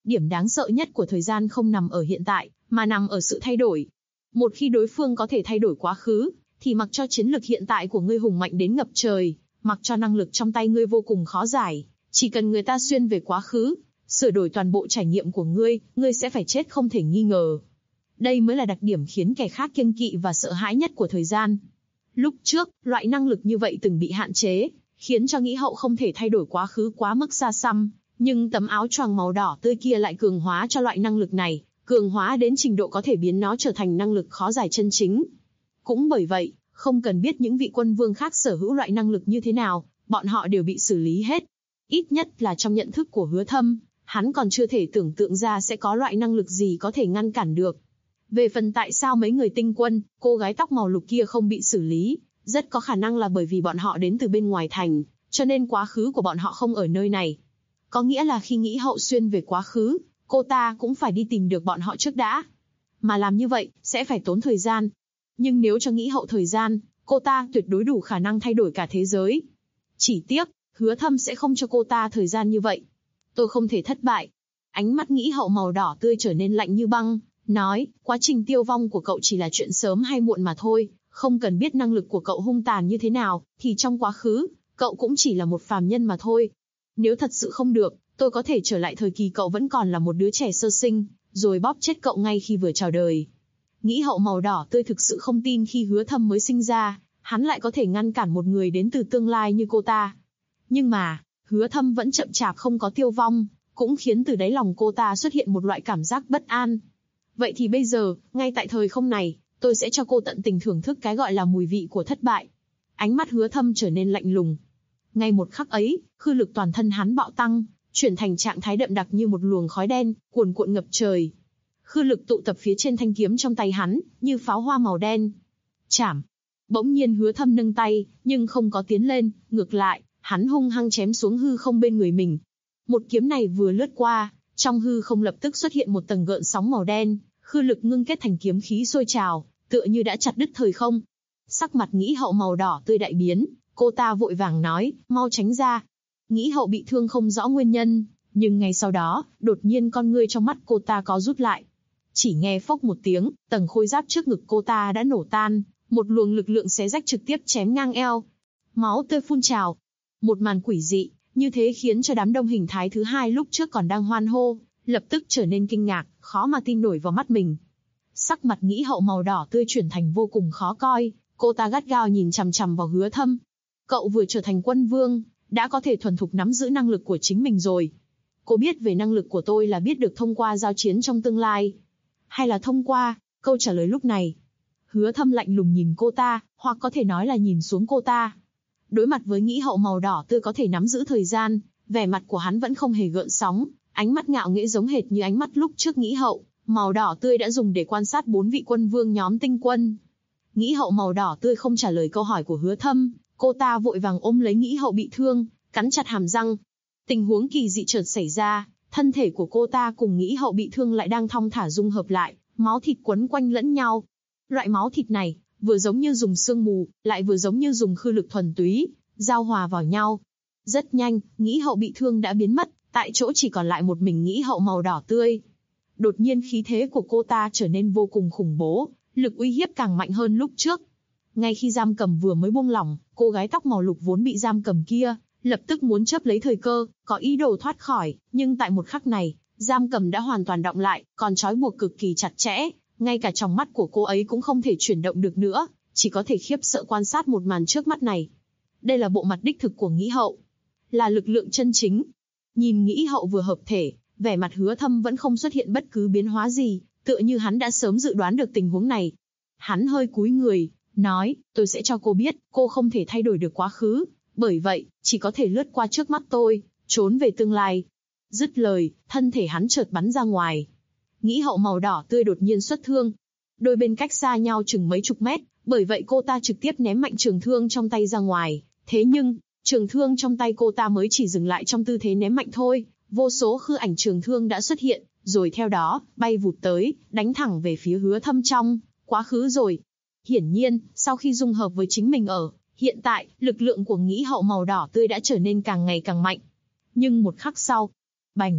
Điểm đáng sợ nhất của thời gian không nằm ở hiện tại, mà nằm ở sự thay đổi. Một khi đối phương có thể thay đổi quá khứ, thì mặc cho chiến lực hiện tại của ngươi hùng mạnh đến ngập trời, mặc cho năng lực trong tay ngươi vô cùng khó giải, chỉ cần người ta xuyên về quá khứ, sửa đổi toàn bộ trải nghiệm của ngươi, ngươi sẽ phải chết không thể nghi ngờ. Đây mới là đặc điểm khiến kẻ khác kiêng kỵ và sợ hãi nhất của thời gian. Lúc trước, loại năng lực như vậy từng bị hạn chế, khiến cho Nghĩ Hậu không thể thay đổi quá khứ quá mức xa xăm, nhưng tấm áo choàng màu đỏ tươi kia lại cường hóa cho loại năng lực này, cường hóa đến trình độ có thể biến nó trở thành năng lực khó giải chân chính. Cũng bởi vậy, không cần biết những vị quân vương khác sở hữu loại năng lực như thế nào, bọn họ đều bị xử lý hết. Ít nhất là trong nhận thức của Hứa Thâm, hắn còn chưa thể tưởng tượng ra sẽ có loại năng lực gì có thể ngăn cản được. Về phần tại sao mấy người tinh quân, cô gái tóc màu lục kia không bị xử lý, rất có khả năng là bởi vì bọn họ đến từ bên ngoài thành, cho nên quá khứ của bọn họ không ở nơi này. Có nghĩa là khi Nghĩ Hậu xuyên về quá khứ, cô ta cũng phải đi tìm được bọn họ trước đã. Mà làm như vậy, sẽ phải tốn thời gian. Nhưng nếu cho Nghĩ Hậu thời gian, cô ta tuyệt đối đủ khả năng thay đổi cả thế giới. Chỉ tiếc, Hứa Thâm sẽ không cho cô ta thời gian như vậy. Tôi không thể thất bại. Ánh mắt Nghĩ Hậu màu đỏ tươi trở nên lạnh như băng, nói, quá trình tiêu vong của cậu chỉ là chuyện sớm hay muộn mà thôi, không cần biết năng lực của cậu hung tàn như thế nào, thì trong quá khứ, cậu cũng chỉ là một phàm nhân mà thôi. Nếu thật sự không được, tôi có thể trở lại thời kỳ cậu vẫn còn là một đứa trẻ sơ sinh, rồi bóp chết cậu ngay khi vừa chào đời. Nghĩ Hậu màu đỏ tươi thực sự không tin khi Hứa Thâm mới sinh ra, hắn lại có thể ngăn cản một người đến từ tương lai như cô ta. Nhưng mà, Hứa Thâm vẫn chậm chạp không có tiêu vong, cũng khiến từ đáy lòng cô ta xuất hiện một loại cảm giác bất an. Vậy thì bây giờ, ngay tại thời không này, tôi sẽ cho cô tận tình thưởng thức cái gọi là mùi vị của thất bại. Ánh mắt Hứa Thâm trở nên lạnh lùng. Ngay một khắc ấy, khư lực toàn thân hắn bạo tăng, chuyển thành trạng thái đậm đặc như một luồng khói đen, cuồn cuộn ngập trời. Khư lực tụ tập phía trên thanh kiếm trong tay hắn, như pháo hoa màu đen. Chảm! Bỗng nhiên Hứa Thâm nâng tay, nhưng không có tiến lên, ngược lại, hắn hung hăng chém xuống hư không bên người mình. Một kiếm này vừa lướt qua, trong hư không lập tức xuất hiện một tầng gợn sóng màu đen, khư lực ngưng kết thành kiếm khí sôi trào, tựa như đã chặt đứt thời không. Sắc mặt Nghĩ Hậu màu đỏ tươi đại biến, cô ta vội vàng nói, mau tránh ra. Nghĩ Hậu bị thương không rõ nguyên nhân, nhưng ngay sau đó, đột nhiên con ngươi trong mắt cô ta có rút lại. Chỉ nghe phốc một tiếng, tầng khôi giáp trước ngực cô ta đã nổ tan, một luồng lực lượng xé rách trực tiếp chém ngang eo. Máu tươi phun trào. Một màn quỷ dị, như thế khiến cho đám đông hình thái thứ hai lúc trước còn đang hoan hô, lập tức trở nên kinh ngạc, khó mà tin nổi vào mắt mình. Sắc mặt Nghĩ Hậu màu đỏ tươi chuyển thành vô cùng khó coi, cô ta gắt gao nhìn chằm chằm vào Hứa Thâm. Cậu vừa trở thành quân vương, đã có thể thuần thục nắm giữ năng lực của chính mình rồi. Cô biết về năng lực của tôi là biết được thông qua giao chiến trong tương lai, hay là thông qua? Câu trả lời lúc này, Hứa Thâm lạnh lùng nhìn cô ta, hoặc có thể nói là nhìn xuống cô ta. Đối mặt với Nghĩ Hậu màu đỏ tươi có thể nắm giữ thời gian, vẻ mặt của hắn vẫn không hề gợn sóng, ánh mắt ngạo nghễ giống hệt như ánh mắt lúc trước Nghĩ Hậu màu đỏ tươi đã dùng để quan sát 4 vị quân vương nhóm tinh quân. Nghĩ Hậu màu đỏ tươi không trả lời câu hỏi của Hứa Thâm, cô ta vội vàng ôm lấy Nghĩ Hậu bị thương, cắn chặt hàm răng. Tình huống kỳ dị chợt xảy ra, thân thể của cô ta cùng Nghĩ Hậu bị thương lại đang thong thả dung hợp lại, máu thịt quấn quanh lẫn nhau. Loại máu thịt này, vừa giống như dùng sương mù, lại vừa giống như dùng khư lực thuần túy, giao hòa vào nhau. Rất nhanh, Nghĩ Hậu bị thương đã biến mất, tại chỗ chỉ còn lại một mình Nghĩ Hậu màu đỏ tươi. Đột nhiên khí thế của cô ta trở nên vô cùng khủng bố, lực uy hiếp càng mạnh hơn lúc trước. Ngay khi giam cầm vừa mới buông lỏng, cô gái tóc màu lục vốn bị giam cầm kia, lập tức muốn chớp lấy thời cơ, có ý đồ thoát khỏi, nhưng tại một khắc này, giam cầm đã hoàn toàn đọng lại, còn trói buộc cực kỳ chặt chẽ, ngay cả trong mắt của cô ấy cũng không thể chuyển động được nữa, chỉ có thể khiếp sợ quan sát một màn trước mắt này. Đây là bộ mặt đích thực của Nghĩ Hậu, là lực lượng chân chính. Nhìn Nghĩ Hậu vừa hợp thể, vẻ mặt Hứa Thâm vẫn không xuất hiện bất cứ biến hóa gì, tựa như hắn đã sớm dự đoán được tình huống này. Hắn hơi cúi người, nói, tôi sẽ cho cô biết, cô không thể thay đổi được quá khứ, bởi vậy, chỉ có thể lướt qua trước mắt tôi, trốn về tương lai. Dứt lời, thân thể hắn chợt bắn ra ngoài. Nghĩ Hậu màu đỏ tươi đột nhiên xuất thương. Đôi bên cách xa nhau chừng mấy chục mét, bởi vậy cô ta trực tiếp ném mạnh trường thương trong tay ra ngoài. Thế nhưng, trường thương trong tay cô ta mới chỉ dừng lại trong tư thế ném mạnh thôi, vô số khư ảnh trường thương đã xuất hiện, rồi theo đó, bay vụt tới, đánh thẳng về phía Hứa Thâm trong quá khứ rồi. Hiển nhiên, sau khi dung hợp với chính mình hiện tại, lực lượng của Nghĩ Hậu màu đỏ tươi đã trở nên càng ngày càng mạnh. Nhưng một khắc sau, bành,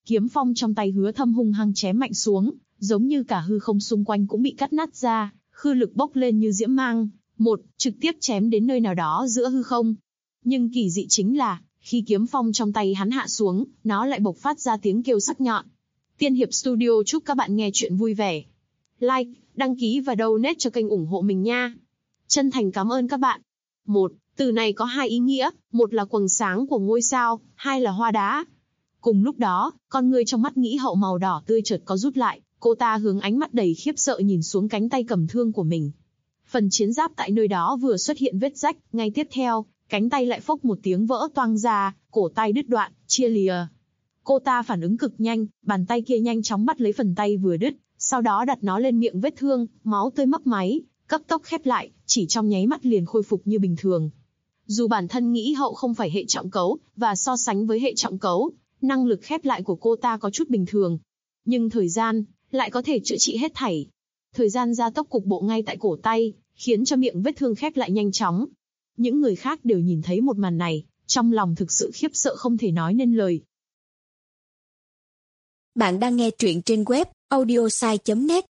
kiếm phong trong tay Hứa Thâm hung hăng chém mạnh xuống, giống như cả hư không xung quanh cũng bị cắt nát ra, khư lực bốc lên như diễm mang, trực tiếp chém đến nơi nào đó giữa hư không. Nhưng kỳ dị chính là, khi kiếm phong trong tay hắn hạ xuống, nó lại bộc phát ra tiếng kêu sắc nhọn. Tiên Hiệp Studio chúc các bạn nghe chuyện vui vẻ. Like, đăng ký và donate cho kênh ủng hộ mình nha. Chân thành cảm ơn các bạn. Từ này có hai ý nghĩa, một là quầng sáng của ngôi sao, hai là hoa đá. Cùng lúc đó, con ngươi trong mắt Nghĩ Hậu màu đỏ tươi chợt có rút lại, cô ta hướng ánh mắt đầy khiếp sợ nhìn xuống cánh tay cầm thương của mình. Phần chiến giáp tại nơi đó vừa xuất hiện vết rách, ngay tiếp theo, cánh tay lại phốc một tiếng vỡ toang ra, cổ tay đứt đoạn, chia lìa. Cô ta phản ứng cực nhanh, bàn tay kia nhanh chóng bắt lấy phần tay vừa đứt, sau đó đặt nó lên miệng vết thương, máu tươi mấp máy, cấp tốc khép lại, chỉ trong nháy mắt liền khôi phục như bình thường. Dù bản thân Nghĩ Hậu không phải hệ trọng cấu, và so sánh với hệ trọng cấu, năng lực khép lại của cô ta có chút bình thường. Nhưng thời gian, lại có thể chữa trị hết thảy. Thời gian gia tốc cục bộ ngay tại cổ tay, khiến cho miệng vết thương khép lại nhanh chóng. Những người khác đều nhìn thấy một màn này, trong lòng thực sự khiếp sợ không thể nói nên lời. Bạn đang nghe truyện trên web audiosai.net.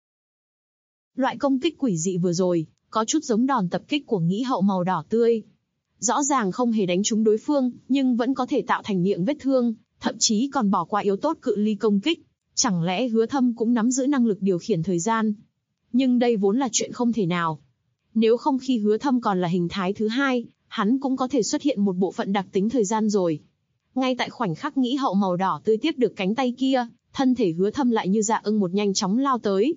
Loại công kích quỷ dị vừa rồi, có chút giống đòn tập kích của Nghĩ Hậu màu đỏ tươi. Rõ ràng không hề đánh trúng đối phương, nhưng vẫn có thể tạo thành miệng vết thương, thậm chí còn bỏ qua yếu tố cự ly công kích. Chẳng lẽ Hứa Thâm cũng nắm giữ năng lực điều khiển thời gian? Nhưng đây vốn là chuyện không thể nào. Nếu không khi Hứa Thâm còn là hình thái thứ hai, hắn cũng có thể xuất hiện một bộ phận đặc tính thời gian rồi. Ngay tại khoảnh khắc Nghĩ Hậu màu đỏ tươi tiếp được cánh tay kia, thân thể Hứa Thâm lại như dạ ưng một nhanh chóng lao tới.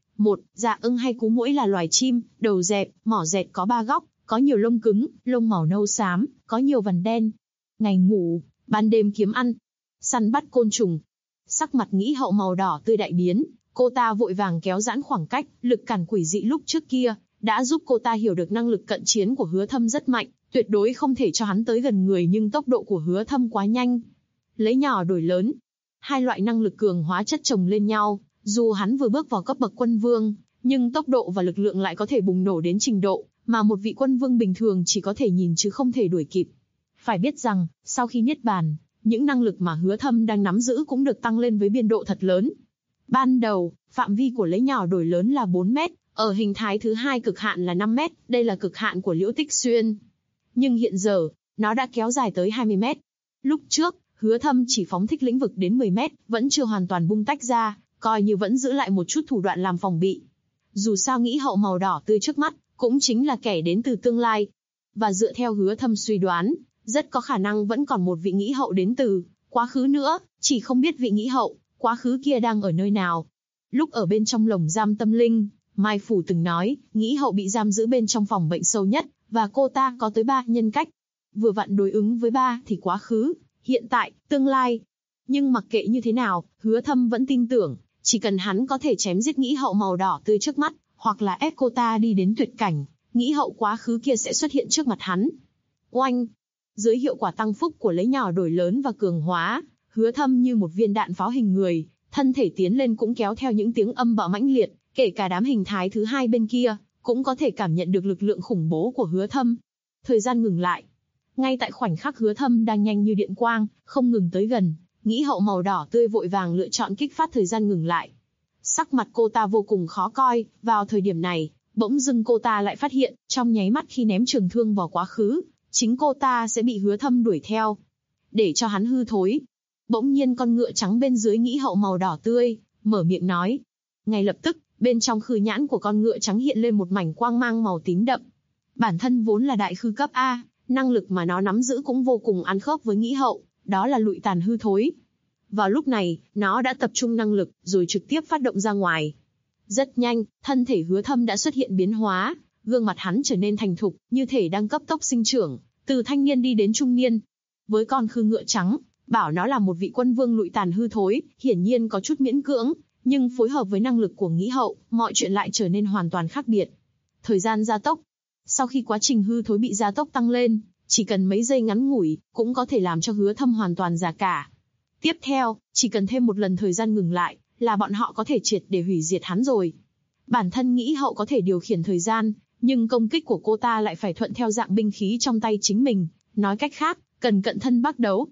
Dạ ưng hay cú muỗi là loài chim, đầu dẹp, mỏ dẹt có 3 góc, có nhiều lông cứng, lông màu nâu xám, có nhiều vằn đen. Ngày ngủ, ban đêm kiếm ăn, săn bắt côn trùng. Sắc mặt Nghĩ Hậu màu đỏ tươi đại biến, cô ta vội vàng kéo giãn khoảng cách, lực cản quỷ dị lúc trước kia đã giúp cô ta hiểu được năng lực cận chiến của Hứa Thâm rất mạnh, tuyệt đối không thể cho hắn tới gần người, nhưng tốc độ của Hứa Thâm quá nhanh. Lấy nhỏ đổi lớn, hai loại năng lực cường hóa chất chồng lên nhau, dù hắn vừa bước vào cấp bậc quân vương, nhưng tốc độ và lực lượng lại có thể bùng nổ đến trình độ mà một vị quân vương bình thường chỉ có thể nhìn chứ không thể đuổi kịp. Phải biết rằng, sau khi niết bàn, những năng lực mà Hứa Thâm đang nắm giữ cũng được tăng lên với biên độ thật lớn. Ban đầu, phạm vi của lấy nhỏ đổi lớn là 4 mét, ở hình thái thứ hai cực hạn là 5 mét, đây là cực hạn của Liễu Tích Xuyên. Nhưng hiện giờ, nó đã kéo dài tới 20 mét. Lúc trước, Hứa Thâm chỉ phóng thích lĩnh vực đến 10 mét, vẫn chưa hoàn toàn bung tách ra, coi như vẫn giữ lại một chút thủ đoạn làm phòng bị. Dù sao Nghĩ Hậu màu đỏ tươi trước mắt, cũng chính là kẻ đến từ tương lai. Và dựa theo Hứa Thâm suy đoán, rất có khả năng vẫn còn một vị Nghĩ Hậu đến từ quá khứ nữa, chỉ không biết vị Nghĩ Hậu quá khứ kia đang ở nơi nào. Lúc ở bên trong lồng giam tâm linh, Mai Phủ từng nói, Nghĩ Hậu bị giam giữ bên trong phòng bệnh sâu nhất, và cô ta có tới 3 nhân cách. Vừa vặn đối ứng với 3 thì quá khứ, hiện tại, tương lai. Nhưng mặc kệ như thế nào, Hứa Thâm vẫn tin tưởng, chỉ cần hắn có thể chém giết Nghĩ Hậu màu đỏ tươi trước mắt, hoặc là ép cô ta đi đến tuyệt cảnh, Nghĩ Hậu quá khứ kia sẽ xuất hiện trước mặt hắn. Oanh! Dưới hiệu quả tăng phúc của lấy nhỏ đổi lớn và cường hóa, Hứa Thâm như một viên đạn pháo hình người, thân thể tiến lên cũng kéo theo những tiếng âm bạo mãnh liệt, kể cả đám hình thái thứ hai bên kia, cũng có thể cảm nhận được lực lượng khủng bố của Hứa Thâm. Thời gian ngừng lại. Ngay tại khoảnh khắc Hứa Thâm đang nhanh như điện quang, không ngừng tới gần, Nghĩ Hậu màu đỏ tươi vội vàng lựa chọn kích phát thời gian ngừng lại. Sắc mặt cô ta vô cùng khó coi, vào thời điểm này, bỗng dưng cô ta lại phát hiện, trong nháy mắt khi ném trường thương vào quá khứ, chính cô ta sẽ bị Hứa Thâm đuổi theo. Để cho hắn hư thối. Bỗng nhiên con ngựa trắng bên dưới Nghĩ Hậu màu đỏ tươi, mở miệng nói. Ngay lập tức, bên trong khư nhãn của con ngựa trắng hiện lên một mảnh quang mang màu tím đậm. Bản thân vốn là đại khư cấp A, năng lực mà nó nắm giữ cũng vô cùng ăn khớp với Nghĩ Hậu, đó là lụi tàn hư thối. Vào lúc này, nó đã tập trung năng lực, rồi trực tiếp phát động ra ngoài. Rất nhanh, thân thể Hứa Thâm đã xuất hiện biến hóa, gương mặt hắn trở nên thành thục, như thể đang cấp tốc sinh trưởng, từ thanh niên đi đến trung niên. Với con khư ngựa trắng, bảo nó là một vị quân vương lụi tàn hư thối, hiển nhiên có chút miễn cưỡng, nhưng phối hợp với năng lực của Nghĩ Hậu, mọi chuyện lại trở nên hoàn toàn khác biệt. Thời gian gia tốc. Sau khi quá trình hư thối bị gia tốc tăng lên, chỉ cần mấy giây ngắn ngủi, cũng có thể làm cho Hứa Thâm hoàn toàn già cả. Tiếp theo, chỉ cần thêm một lần thời gian ngừng lại, là bọn họ có thể triệt để hủy diệt hắn rồi. Bản thân Nghĩ Hậu có thể điều khiển thời gian, nhưng công kích của cô ta lại phải thuận theo dạng binh khí trong tay chính mình. Nói cách khác, cần cận thân bắt đấu.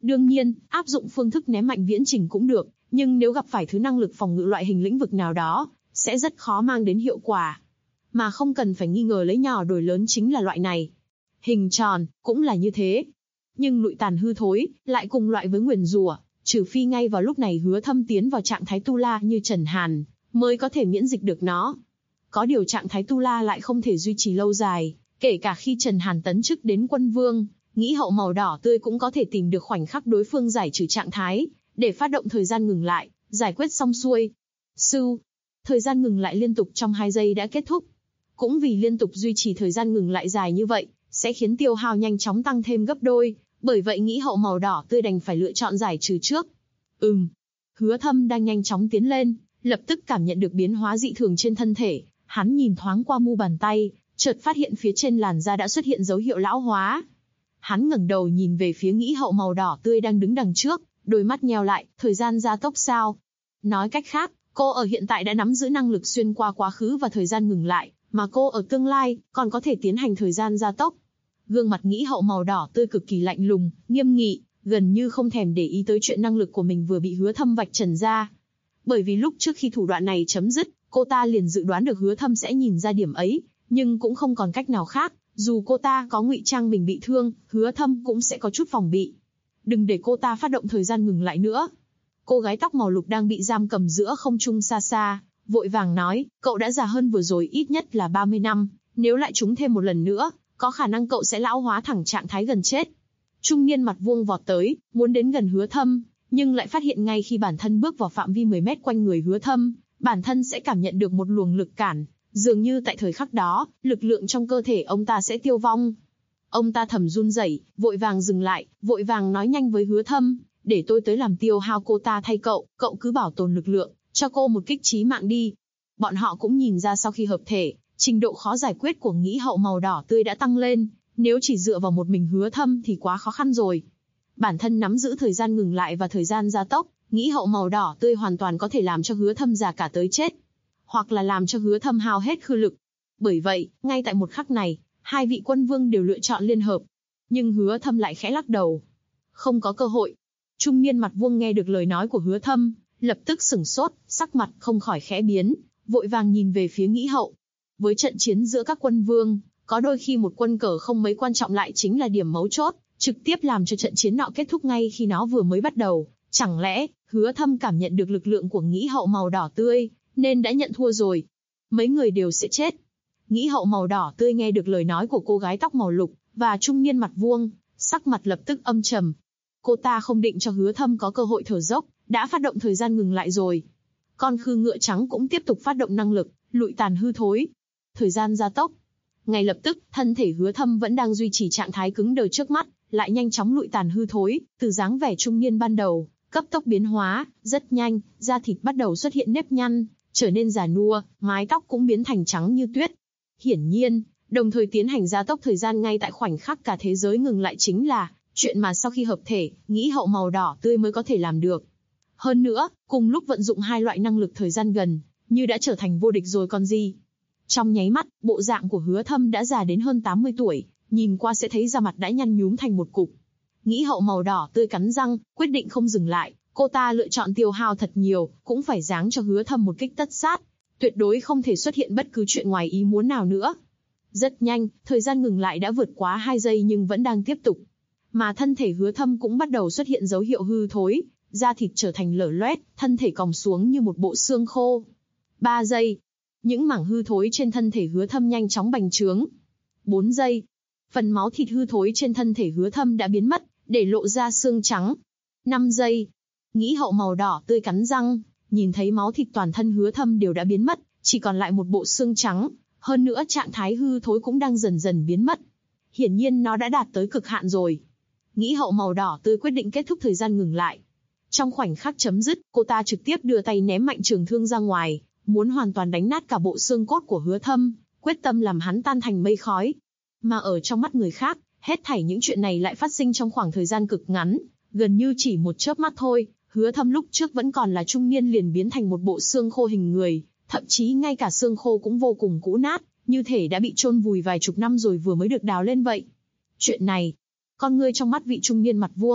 Đương nhiên, áp dụng phương thức ném mạnh viễn trình cũng được, nhưng nếu gặp phải thứ năng lực phòng ngự loại hình lĩnh vực nào đó, sẽ rất khó mang đến hiệu quả. Mà không cần phải nghi ngờ lấy nhỏ đổi lớn chính là loại này. Hình tròn, cũng là như thế. Nhưng lụi tàn hư thối, lại cùng loại với nguyền rủa, trừ phi ngay vào lúc này Hứa Thâm tiến vào trạng thái tu la như Trần Hàn, mới có thể miễn dịch được nó. Có điều trạng thái tu la lại không thể duy trì lâu dài, kể cả khi Trần Hàn tấn chức đến quân vương, nghĩ hậu màu đỏ tươi cũng có thể tìm được khoảnh khắc đối phương giải trừ trạng thái, để phát động thời gian ngừng lại, giải quyết xong xuôi. Sưu, thời gian ngừng lại liên tục trong 2 giây đã kết thúc. Cũng vì liên tục duy trì thời gian ngừng lại dài như vậy, sẽ khiến tiêu hao nhanh chóng tăng thêm gấp đôi, bởi vậy nghĩ hậu màu đỏ tươi đành phải lựa chọn giải trừ trước. Hứa Thâm đang nhanh chóng tiến lên, lập tức cảm nhận được biến hóa dị thường trên thân thể, hắn nhìn thoáng qua mu bàn tay, chợt phát hiện phía trên làn da đã xuất hiện dấu hiệu lão hóa. Hắn ngẩng đầu nhìn về phía nghĩ hậu màu đỏ tươi đang đứng đằng trước, đôi mắt nheo lại, thời gian gia tốc sao? Nói cách khác, cô ở hiện tại đã nắm giữ năng lực xuyên qua quá khứ và thời gian ngừng lại, mà cô ở tương lai còn có thể tiến hành thời gian gia tốc. Gương mặt nghĩ hậu màu đỏ tươi cực kỳ lạnh lùng, nghiêm nghị, gần như không thèm để ý tới chuyện năng lực của mình vừa bị Hứa Thâm vạch trần ra. Bởi vì lúc trước khi thủ đoạn này chấm dứt, cô ta liền dự đoán được Hứa Thâm sẽ nhìn ra điểm ấy, nhưng cũng không còn cách nào khác, dù cô ta có ngụy trang mình bị thương, Hứa Thâm cũng sẽ có chút phòng bị. Đừng để cô ta phát động thời gian ngừng lại nữa. Cô gái tóc màu lục đang bị giam cầm giữa không trung xa xa, vội vàng nói, cậu đã già hơn vừa rồi ít nhất là 30 năm, nếu lại trúng thêm một lần nữa, có khả năng cậu sẽ lão hóa thẳng trạng thái gần chết. Trung niên mặt vuông vọt tới, muốn đến gần Hứa Thâm, nhưng lại phát hiện ngay khi bản thân bước vào phạm vi 10 mét quanh người Hứa Thâm, bản thân sẽ cảm nhận được một luồng lực cản, dường như tại thời khắc đó, lực lượng trong cơ thể ông ta sẽ tiêu vong. Ông ta thầm run rẩy, vội vàng dừng lại, vội vàng nói nhanh với Hứa Thâm, để tôi tới làm tiêu hao cô ta thay cậu, cậu cứ bảo tồn lực lượng, cho cô một kích chí mạng đi. Bọn họ cũng nhìn ra sau khi hợp thể, trình độ khó giải quyết của nghĩ hậu màu đỏ tươi đã tăng lên, nếu chỉ dựa vào một mình Hứa Thâm thì quá khó khăn rồi. Bản thân nắm giữ thời gian ngừng lại và thời gian gia tốc, nghĩ hậu màu đỏ tươi hoàn toàn có thể làm cho Hứa Thâm già cả tới chết, hoặc là làm cho Hứa Thâm hao hết khư lực. Bởi vậy, ngay tại một khắc này, hai vị quân vương đều lựa chọn liên hợp. Nhưng Hứa Thâm lại khẽ lắc đầu. Không có cơ hội. Trung niên mặt vuông nghe được lời nói của Hứa Thâm, lập tức sửng sốt, sắc mặt không khỏi khẽ biến, vội vàng nhìn về phía nghĩ hậu. Với trận chiến giữa các quân vương, có đôi khi một quân cờ không mấy quan trọng lại chính là điểm mấu chốt, trực tiếp làm cho trận chiến nọ kết thúc ngay khi nó vừa mới bắt đầu. Chẳng lẽ, Hứa Thâm cảm nhận được lực lượng của nghĩ hậu màu đỏ tươi, nên đã nhận thua rồi. Mấy người đều sẽ chết. Nghĩ hậu màu đỏ tươi nghe được lời nói của cô gái tóc màu lục, và trung niên mặt vuông, sắc mặt lập tức âm trầm. Cô ta không định cho Hứa Thâm có cơ hội thở dốc, đã phát động thời gian ngừng lại rồi. Con khư ngựa trắng cũng tiếp tục phát động năng lực, lụi tàn hư thối. Thời gian gia tốc. Ngay lập tức, thân thể Hứa Thâm vẫn đang duy trì trạng thái cứng đờ trước mắt, lại nhanh chóng lụi tàn hư thối, từ dáng vẻ trung niên ban đầu, cấp tốc biến hóa, rất nhanh, da thịt bắt đầu xuất hiện nếp nhăn, trở nên già nua, mái tóc cũng biến thành trắng như tuyết. Hiển nhiên, đồng thời tiến hành gia tốc thời gian ngay tại khoảnh khắc cả thế giới ngừng lại chính là chuyện mà sau khi hợp thể, nghĩ hậu màu đỏ tươi mới có thể làm được. Hơn nữa, cùng lúc vận dụng hai loại năng lực thời gian gần, như đã trở thành vô địch rồi còn gì. Trong nháy mắt, bộ dạng của Hứa Thâm đã già đến hơn 80 tuổi, nhìn qua sẽ thấy da mặt đã nhăn nhúm thành một cục. Nghĩ hậu màu đỏ tươi cắn răng, quyết định không dừng lại, cô ta lựa chọn tiêu hao thật nhiều, cũng phải giáng cho Hứa Thâm một kích tất sát. Tuyệt đối không thể xuất hiện bất cứ chuyện ngoài ý muốn nào nữa. Rất nhanh, thời gian ngừng lại đã vượt quá 2 giây nhưng vẫn đang tiếp tục. Mà thân thể Hứa Thâm cũng bắt đầu xuất hiện dấu hiệu hư thối, da thịt trở thành lở loét, thân thể còng xuống như một bộ xương khô. 3 giây. Những mảng hư thối trên thân thể Hứa Thâm nhanh chóng bành trướng. 4 giây. Phần máu thịt hư thối trên thân thể Hứa Thâm đã biến mất, để lộ ra xương trắng. 5 giây. Nghĩ hậu màu đỏ tươi cắn răng, nhìn thấy máu thịt toàn thân Hứa Thâm đều đã biến mất, chỉ còn lại một bộ xương trắng, hơn nữa trạng thái hư thối cũng đang dần dần biến mất. Hiển nhiên nó đã đạt tới cực hạn rồi. Nghĩ hậu màu đỏ tươi quyết định kết thúc thời gian ngừng lại. Trong khoảnh khắc chấm dứt, cô ta trực tiếp đưa tay ném mạnh trường thương ra ngoài, muốn hoàn toàn đánh nát cả bộ xương cốt của Hứa Thâm, quyết tâm làm hắn tan thành mây khói. Mà ở trong mắt người khác, hết thảy những chuyện này lại phát sinh trong khoảng thời gian cực ngắn, gần như chỉ một chớp mắt thôi. Hứa Thâm lúc trước vẫn còn là trung niên liền biến thành một bộ xương khô hình người, thậm chí ngay cả xương khô cũng vô cùng cũ nát, như thể đã bị chôn vùi vài chục năm rồi vừa mới được đào lên vậy. Chuyện này, con ngươi trong mắt vị trung niên mặt vuông,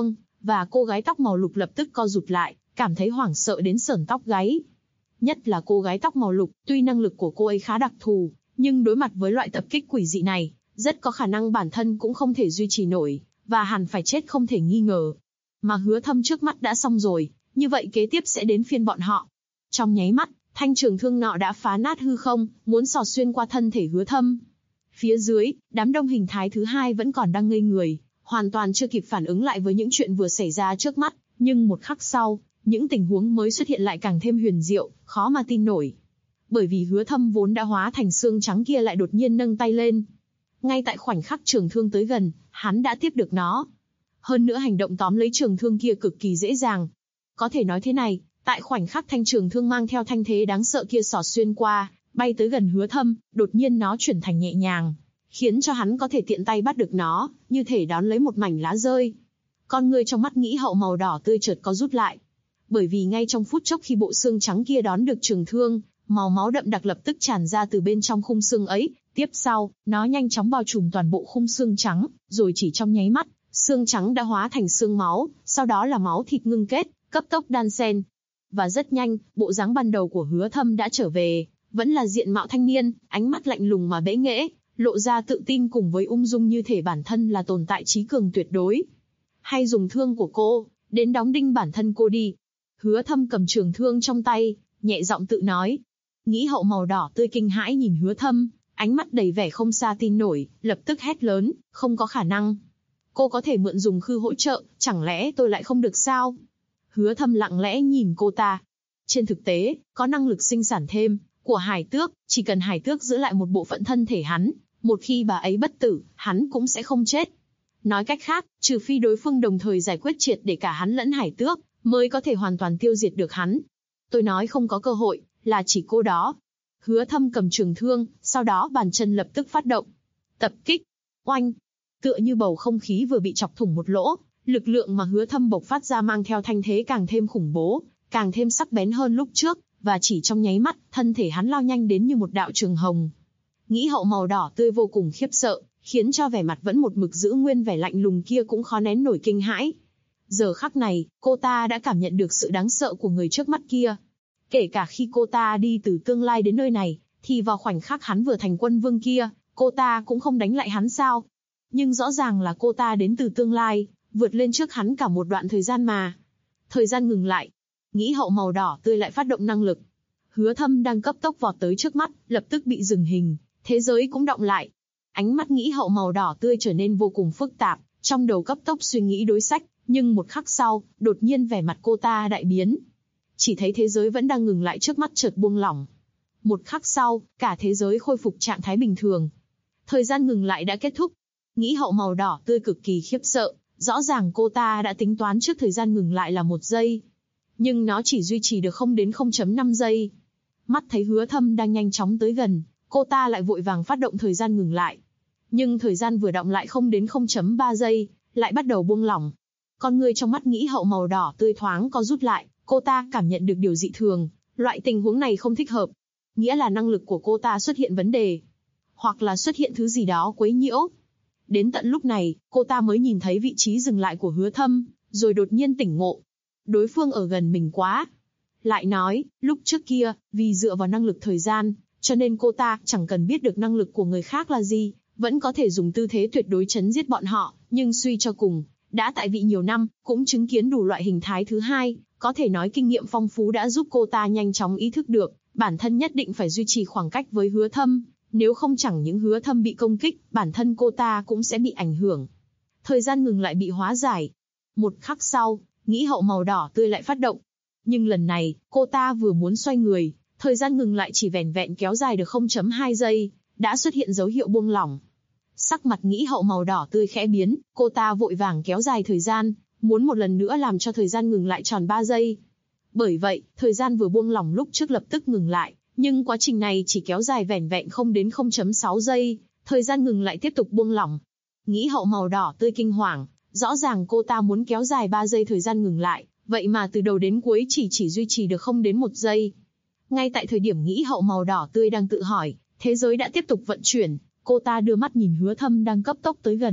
và cô gái tóc màu lục lập tức co rụt lại, cảm thấy hoảng sợ đến sởn tóc gáy. Nhất là cô gái tóc màu lục, tuy năng lực của cô ấy khá đặc thù, nhưng đối mặt với loại tập kích quỷ dị này, rất có khả năng bản thân cũng không thể duy trì nổi, và hẳn phải chết không thể nghi ngờ. Mà Hứa Thâm trước mắt đã xong rồi, như vậy kế tiếp sẽ đến phiên bọn họ. Trong nháy mắt, thanh trường thương nọ đã phá nát hư không, muốn xỏ xuyên qua thân thể Hứa Thâm. Phía dưới, đám đông hình thái thứ hai vẫn còn đang ngây người, hoàn toàn chưa kịp phản ứng lại với những chuyện vừa xảy ra trước mắt, nhưng một khắc sau, những tình huống mới xuất hiện lại càng thêm huyền diệu, khó mà tin nổi. Bởi vì Hứa Thâm vốn đã hóa thành xương trắng kia lại đột nhiên nâng tay lên. Ngay tại khoảnh khắc trường thương tới gần, hắn đã tiếp được nó. Hơn nữa hành động tóm lấy trường thương kia cực kỳ dễ dàng. Có thể nói thế này, tại khoảnh khắc thanh trường thương mang theo thanh thế đáng sợ kia xỏ xuyên qua, bay tới gần Hứa Thâm, đột nhiên nó chuyển thành nhẹ nhàng, khiến cho hắn có thể tiện tay bắt được nó, như thể đón lấy một mảnh lá rơi. Con người trong mắt Nghĩ Hậu màu đỏ tươi chợt có rút lại. Bởi vì ngay trong phút chốc khi bộ xương trắng kia đón được trường thương, màu máu đậm đặc lập tức tràn ra từ bên trong khung xương ấy, tiếp sau, nó nhanh chóng bao trùm toàn bộ khung xương trắng, rồi chỉ trong nháy mắt, xương trắng đã hóa thành xương máu, sau đó là máu thịt ngưng kết, cấp tốc đan xen. Và rất nhanh, bộ dáng ban đầu của Hứa Thâm đã trở về, vẫn là diện mạo thanh niên, ánh mắt lạnh lùng mà bẽ nghễ, lộ ra tự tin cùng với ung dung như thể bản thân là tồn tại trí cường tuyệt đối. Hay dùng thương của cô, đến đóng đinh bản thân cô đi. Hứa Thâm cầm trường thương trong tay, nhẹ giọng tự nói. Nghĩ Hậu màu đỏ tươi kinh hãi nhìn Hứa Thâm, ánh mắt đầy vẻ không xa tin nổi, lập tức hét lớn, không có khả năng. Cô có thể mượn dùng khư hỗ trợ, chẳng lẽ tôi lại không được sao? Hứa Thâm lặng lẽ nhìn cô ta. Trên thực tế, có năng lực sinh sản thêm của Hải Tước, chỉ cần Hải Tước giữ lại một bộ phận thân thể hắn, một khi bà ấy bất tử, hắn cũng sẽ không chết. Nói cách khác, trừ phi đối phương đồng thời giải quyết triệt để cả hắn lẫn Hải Tước, mới có thể hoàn toàn tiêu diệt được hắn. Tôi nói không có cơ hội, là chỉ cô đó. Hứa Thâm cầm trường thương, sau đó bàn chân lập tức phát động. Tập kích. Oanh. Tựa như bầu không khí vừa bị chọc thủng một lỗ, lực lượng mà Hứa Thâm bộc phát ra mang theo thanh thế càng thêm khủng bố, càng thêm sắc bén hơn lúc trước, và chỉ trong nháy mắt, thân thể hắn lao nhanh đến như một đạo trường hồng. Nghĩ Hậu màu đỏ tươi vô cùng khiếp sợ, khiến cho vẻ mặt vẫn một mực giữ nguyên vẻ lạnh lùng kia cũng khó nén nổi kinh hãi. Giờ khắc này, cô ta đã cảm nhận được sự đáng sợ của người trước mắt kia. Kể cả khi cô ta đi từ tương lai đến nơi này, thì vào khoảnh khắc hắn vừa thành quân vương kia, cô ta cũng không đánh lại hắn sao? Nhưng rõ ràng là cô ta đến từ tương lai, vượt lên trước hắn cả một đoạn thời gian mà. Thời gian ngừng lại. Nghĩ Hậu màu đỏ tươi lại phát động năng lực. Hứa Thâm đang cấp tốc vọt tới trước mắt, lập tức bị dừng hình, thế giới cũng động lại. Ánh mắt Nghĩ Hậu màu đỏ tươi trở nên vô cùng phức tạp, trong đầu cấp tốc suy nghĩ đối sách, nhưng một khắc sau, đột nhiên vẻ mặt cô ta đại biến. Chỉ thấy thế giới vẫn đang ngừng lại trước mắt chợt buông lỏng. Một khắc sau, cả thế giới khôi phục trạng thái bình thường. Thời gian ngừng lại đã kết thúc. Nghĩ Hậu màu đỏ tươi cực kỳ khiếp sợ, rõ ràng cô ta đã tính toán trước thời gian ngừng lại là 1 giây. Nhưng nó chỉ duy trì được không đến 0.5 giây. Mắt thấy Hứa Thâm đang nhanh chóng tới gần, cô ta lại vội vàng phát động thời gian ngừng lại. Nhưng thời gian vừa động lại không đến 0.3 giây, lại bắt đầu buông lỏng. Con người trong mắt Nghĩ Hậu màu đỏ tươi thoáng có rút lại, cô ta cảm nhận được điều dị thường, loại tình huống này không thích hợp. Nghĩa là năng lực của cô ta xuất hiện vấn đề. Hoặc là xuất hiện thứ gì đó quấy nhiễu. Đến tận lúc này, cô ta mới nhìn thấy vị trí dừng lại của Hứa Thâm, rồi đột nhiên tỉnh ngộ. Đối phương ở gần mình quá. Lại nói, lúc trước kia, vì dựa vào năng lực thời gian, cho nên cô ta chẳng cần biết được năng lực của người khác là gì, vẫn có thể dùng tư thế tuyệt đối chấn giết bọn họ, nhưng suy cho cùng, đã tại vị nhiều năm, cũng chứng kiến đủ loại hình thái thứ hai, có thể nói kinh nghiệm phong phú đã giúp cô ta nhanh chóng ý thức được, bản thân nhất định phải duy trì khoảng cách với Hứa Thâm, nếu không chẳng những Hứa Thâm bị công kích, bản thân cô ta cũng sẽ bị ảnh hưởng. Thời gian ngừng lại bị hóa giải. Một khắc sau, Nghĩ Hậu màu đỏ tươi lại phát động. Nhưng lần này, cô ta vừa muốn xoay người, thời gian ngừng lại chỉ vẻn vẹn kéo dài được 0.2 giây, đã xuất hiện dấu hiệu buông lỏng. Sắc mặt Nghĩ Hậu màu đỏ tươi khẽ biến, cô ta vội vàng kéo dài thời gian, muốn một lần nữa làm cho thời gian ngừng lại tròn 3 giây. Bởi vậy, thời gian vừa buông lỏng lúc trước lập tức ngừng lại, nhưng quá trình này chỉ kéo dài vẻn vẹn không đến 0.6 giây, thời gian ngừng lại tiếp tục buông lỏng. Nghĩ Hậu màu đỏ tươi kinh hoàng, rõ ràng cô ta muốn kéo dài 3 giây thời gian ngừng lại, vậy mà từ đầu đến cuối chỉ duy trì được không đến 1 giây. Ngay tại thời điểm Nghĩ Hậu màu đỏ tươi đang tự hỏi, thế giới đã tiếp tục vận chuyển, cô ta đưa mắt nhìn Hứa Thâm đang cấp tốc tới gần,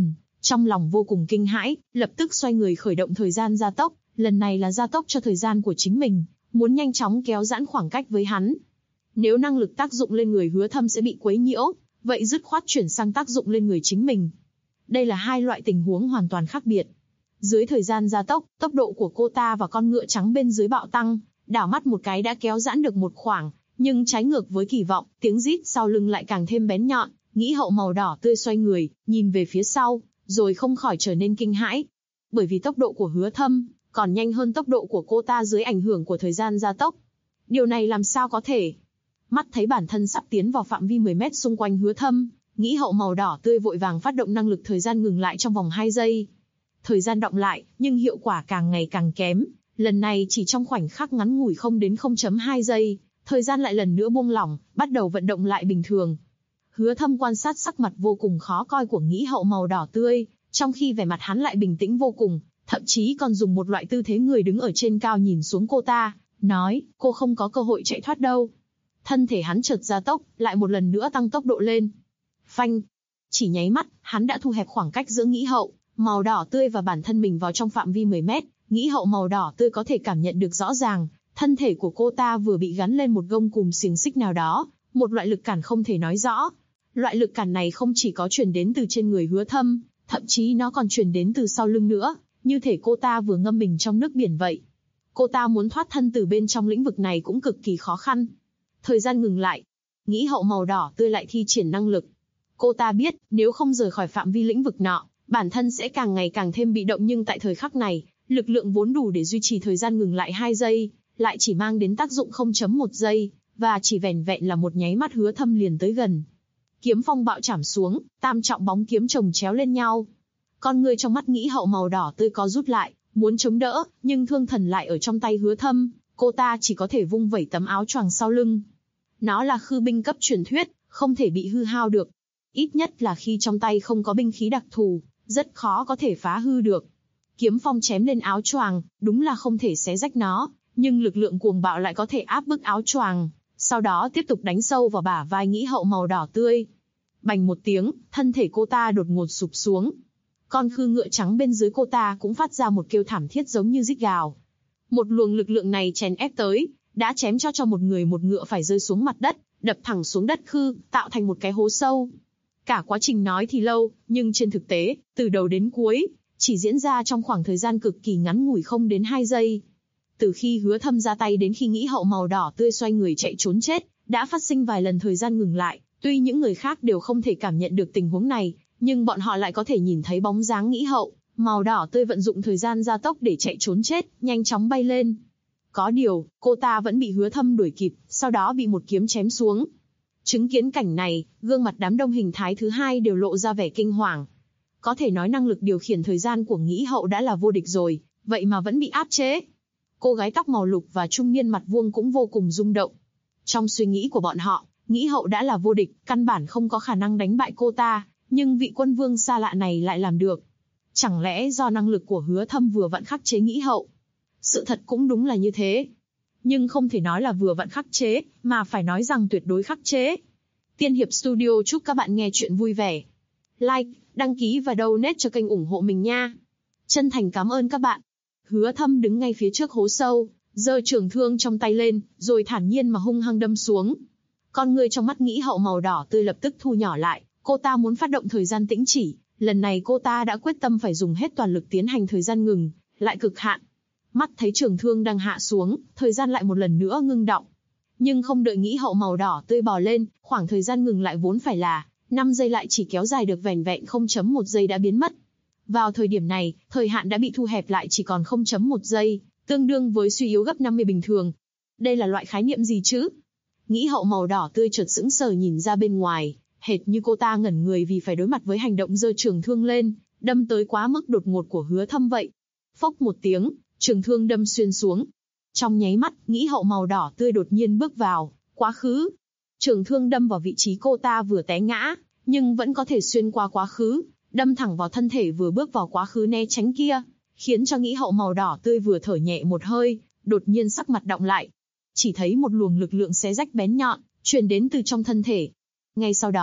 Trong lòng vô cùng kinh hãi, lập tức xoay người khởi động thời gian gia tốc, lần này là gia tốc cho thời gian của chính mình, muốn nhanh chóng kéo giãn khoảng cách với hắn. Nếu năng lực tác dụng lên người Hứa Thâm sẽ bị quấy nhiễu, vậy dứt khoát chuyển sang tác dụng lên người chính mình. Đây là hai loại tình huống hoàn toàn khác biệt. Dưới thời gian gia tốc, tốc độ của cô ta và con ngựa trắng bên dưới bạo tăng, đảo mắt một cái đã kéo giãn được một khoảng, nhưng trái ngược với kỳ vọng, tiếng rít sau lưng lại càng thêm bén nhọn. Nghĩ hậu màu đỏ tươi xoay người, nhìn về phía sau, rồi không khỏi trở nên kinh hãi. Bởi vì tốc độ của Hứa Thâm còn nhanh hơn tốc độ của cô ta dưới ảnh hưởng của thời gian gia tốc. Điều này làm sao có thể? Mắt thấy bản thân sắp tiến vào phạm vi 10 mét xung quanh Hứa Thâm, nghĩ hậu màu đỏ tươi vội vàng phát động năng lực thời gian ngừng lại trong vòng 2 giây. Thời gian đọng lại, nhưng hiệu quả càng ngày càng kém. Lần này chỉ trong khoảnh khắc ngắn ngủi không đến 0.2 giây, thời gian lại lần nữa buông lỏng, bắt đầu vận động lại bình thường. Hứa Thâm quan sát sắc mặt vô cùng khó coi của nghĩ hậu màu đỏ tươi, trong khi vẻ mặt hắn lại bình tĩnh vô cùng, thậm chí còn dùng một loại tư thế người đứng ở trên cao nhìn xuống cô ta, nói, cô không có cơ hội chạy thoát đâu. Thân thể hắn chợt gia tốc, lại một lần nữa tăng tốc độ lên. Phanh! Chỉ nháy mắt, hắn đã thu hẹp khoảng cách giữa nghĩ hậu màu đỏ tươi và bản thân mình vào trong phạm vi 10 mét. Nghĩ hậu màu đỏ tươi có thể cảm nhận được rõ ràng, thân thể của cô ta vừa bị gắn lên một gông cùm xiềng xích nào đó, một loại lực cản không thể nói rõ. Loại lực cản này không chỉ có truyền đến từ trên người Hứa Thâm, thậm chí nó còn truyền đến từ sau lưng nữa, như thể cô ta vừa ngâm mình trong nước biển vậy. Cô ta muốn thoát thân từ bên trong lĩnh vực này cũng cực kỳ khó khăn. Thời gian ngừng lại. Nghĩ hậu màu đỏ tươi lại thi triển năng lực. Cô ta biết, nếu không rời khỏi phạm vi lĩnh vực nọ, bản thân sẽ càng ngày càng thêm bị động, nhưng tại thời khắc này, lực lượng vốn đủ để duy trì thời gian ngừng lại 2 giây, lại chỉ mang đến tác dụng 0.1 giây, và chỉ vẻn vẹn là một nháy mắt Hứa Thâm liền tới gần. Kiếm phong bạo chảm xuống, tam trọng bóng kiếm chồng chéo lên nhau. Con người trong mắt nghĩ hậu màu đỏ tươi có rút lại, muốn chống đỡ, nhưng thương thần lại ở trong tay Hứa Thâm, cô ta chỉ có thể vung vẩy tấm áo choàng sau lưng. Nó là khư binh cấp truyền thuyết, không thể bị hư hao được. Ít nhất là khi trong tay không có binh khí đặc thù, rất khó có thể phá hư được. Kiếm phong chém lên áo choàng, đúng là không thể xé rách nó, nhưng lực lượng cuồng bạo lại có thể áp bức áo choàng, sau đó tiếp tục đánh sâu vào bả vai nghĩ hậu màu đỏ tươi. Bành một tiếng, thân thể cô ta đột ngột sụp xuống. Con khư ngựa trắng bên dưới cô ta cũng phát ra một kêu thảm thiết giống như rít gào. Một luồng lực lượng này chèn ép tới, đã chém cho một người một ngựa phải rơi xuống mặt đất, đập thẳng xuống đất khư, tạo thành một cái hố sâu. Cả quá trình nói thì lâu, nhưng trên thực tế, từ đầu đến cuối, chỉ diễn ra trong khoảng thời gian cực kỳ ngắn ngủi không đến 2 giây. Từ khi Hứa Thâm ra tay đến khi nghĩ hậu màu đỏ tươi xoay người chạy trốn chết, đã phát sinh vài lần thời gian ngừng lại. Tuy những người khác đều không thể cảm nhận được tình huống này, nhưng bọn họ lại có thể nhìn thấy bóng dáng nghĩ hậu màu đỏ tươi vận dụng thời gian gia tốc để chạy trốn chết, nhanh chóng bay lên. Có điều, cô ta vẫn bị Hứa Thâm đuổi kịp, sau đó bị một kiếm chém xuống. Chứng kiến cảnh này, gương mặt đám đông hình thái thứ hai đều lộ ra vẻ kinh hoàng. Có thể nói năng lực điều khiển thời gian của nghĩ hậu đã là vô địch rồi, vậy mà vẫn bị áp chế. Cô gái tóc màu lục và trung niên mặt vuông cũng vô cùng rung động. Trong suy nghĩ của bọn họ, nghĩ hậu đã là vô địch, căn bản không có khả năng đánh bại cô ta, nhưng vị quân vương xa lạ này lại làm được. Chẳng lẽ do năng lực của Hứa Thâm vừa vặn khắc chế nghĩ hậu? Sự thật cũng đúng là như thế. Nhưng không thể nói là vừa vặn khắc chế, mà phải nói rằng tuyệt đối khắc chế. Tiên Hiệp Studio chúc các bạn nghe chuyện vui vẻ. Like, đăng ký và donate cho kênh ủng hộ mình nha. Chân thành cảm ơn các bạn. Hứa Thâm đứng ngay phía trước hố sâu, giơ trường thương trong tay lên, rồi thản nhiên mà hung hăng đâm xuống. Con người trong mắt nghĩ hậu màu đỏ tươi lập tức thu nhỏ lại, cô ta muốn phát động thời gian tĩnh chỉ, lần này cô ta đã quyết tâm phải dùng hết toàn lực tiến hành thời gian ngừng, lại cực hạn. Mắt thấy trường thương đang hạ xuống, thời gian lại một lần nữa ngưng đọng. Nhưng không đợi nghĩ hậu màu đỏ tươi bò lên, khoảng thời gian ngừng lại vốn phải là 5 giây lại chỉ kéo dài được vẻn vẹn 0.1 giây đã biến mất. Vào thời điểm này, thời hạn đã bị thu hẹp lại chỉ còn 0.1 giây, tương đương với suy yếu gấp 50 bình thường. Đây là loại khái niệm gì chứ? Nghĩ hậu màu đỏ tươi chợt sững sờ nhìn ra bên ngoài, hệt như cô ta ngẩn người vì phải đối mặt với hành động giơ trường thương lên, đâm tới quá mức đột ngột của Hứa Thâm vậy. Phốc một tiếng, trường thương đâm xuyên xuống. Trong nháy mắt, nghĩ hậu màu đỏ tươi đột nhiên bước vào quá khứ. Trường thương đâm vào vị trí cô ta vừa té ngã, nhưng vẫn có thể xuyên qua quá khứ, đâm thẳng vào thân thể vừa bước vào quá khứ né tránh kia, khiến cho nghĩ hậu màu đỏ tươi vừa thở nhẹ một hơi, đột nhiên sắc mặt đọng lại. Chỉ thấy một luồng lực lượng xé rách bén nhọn truyền đến từ trong thân thể. Ngay sau đó,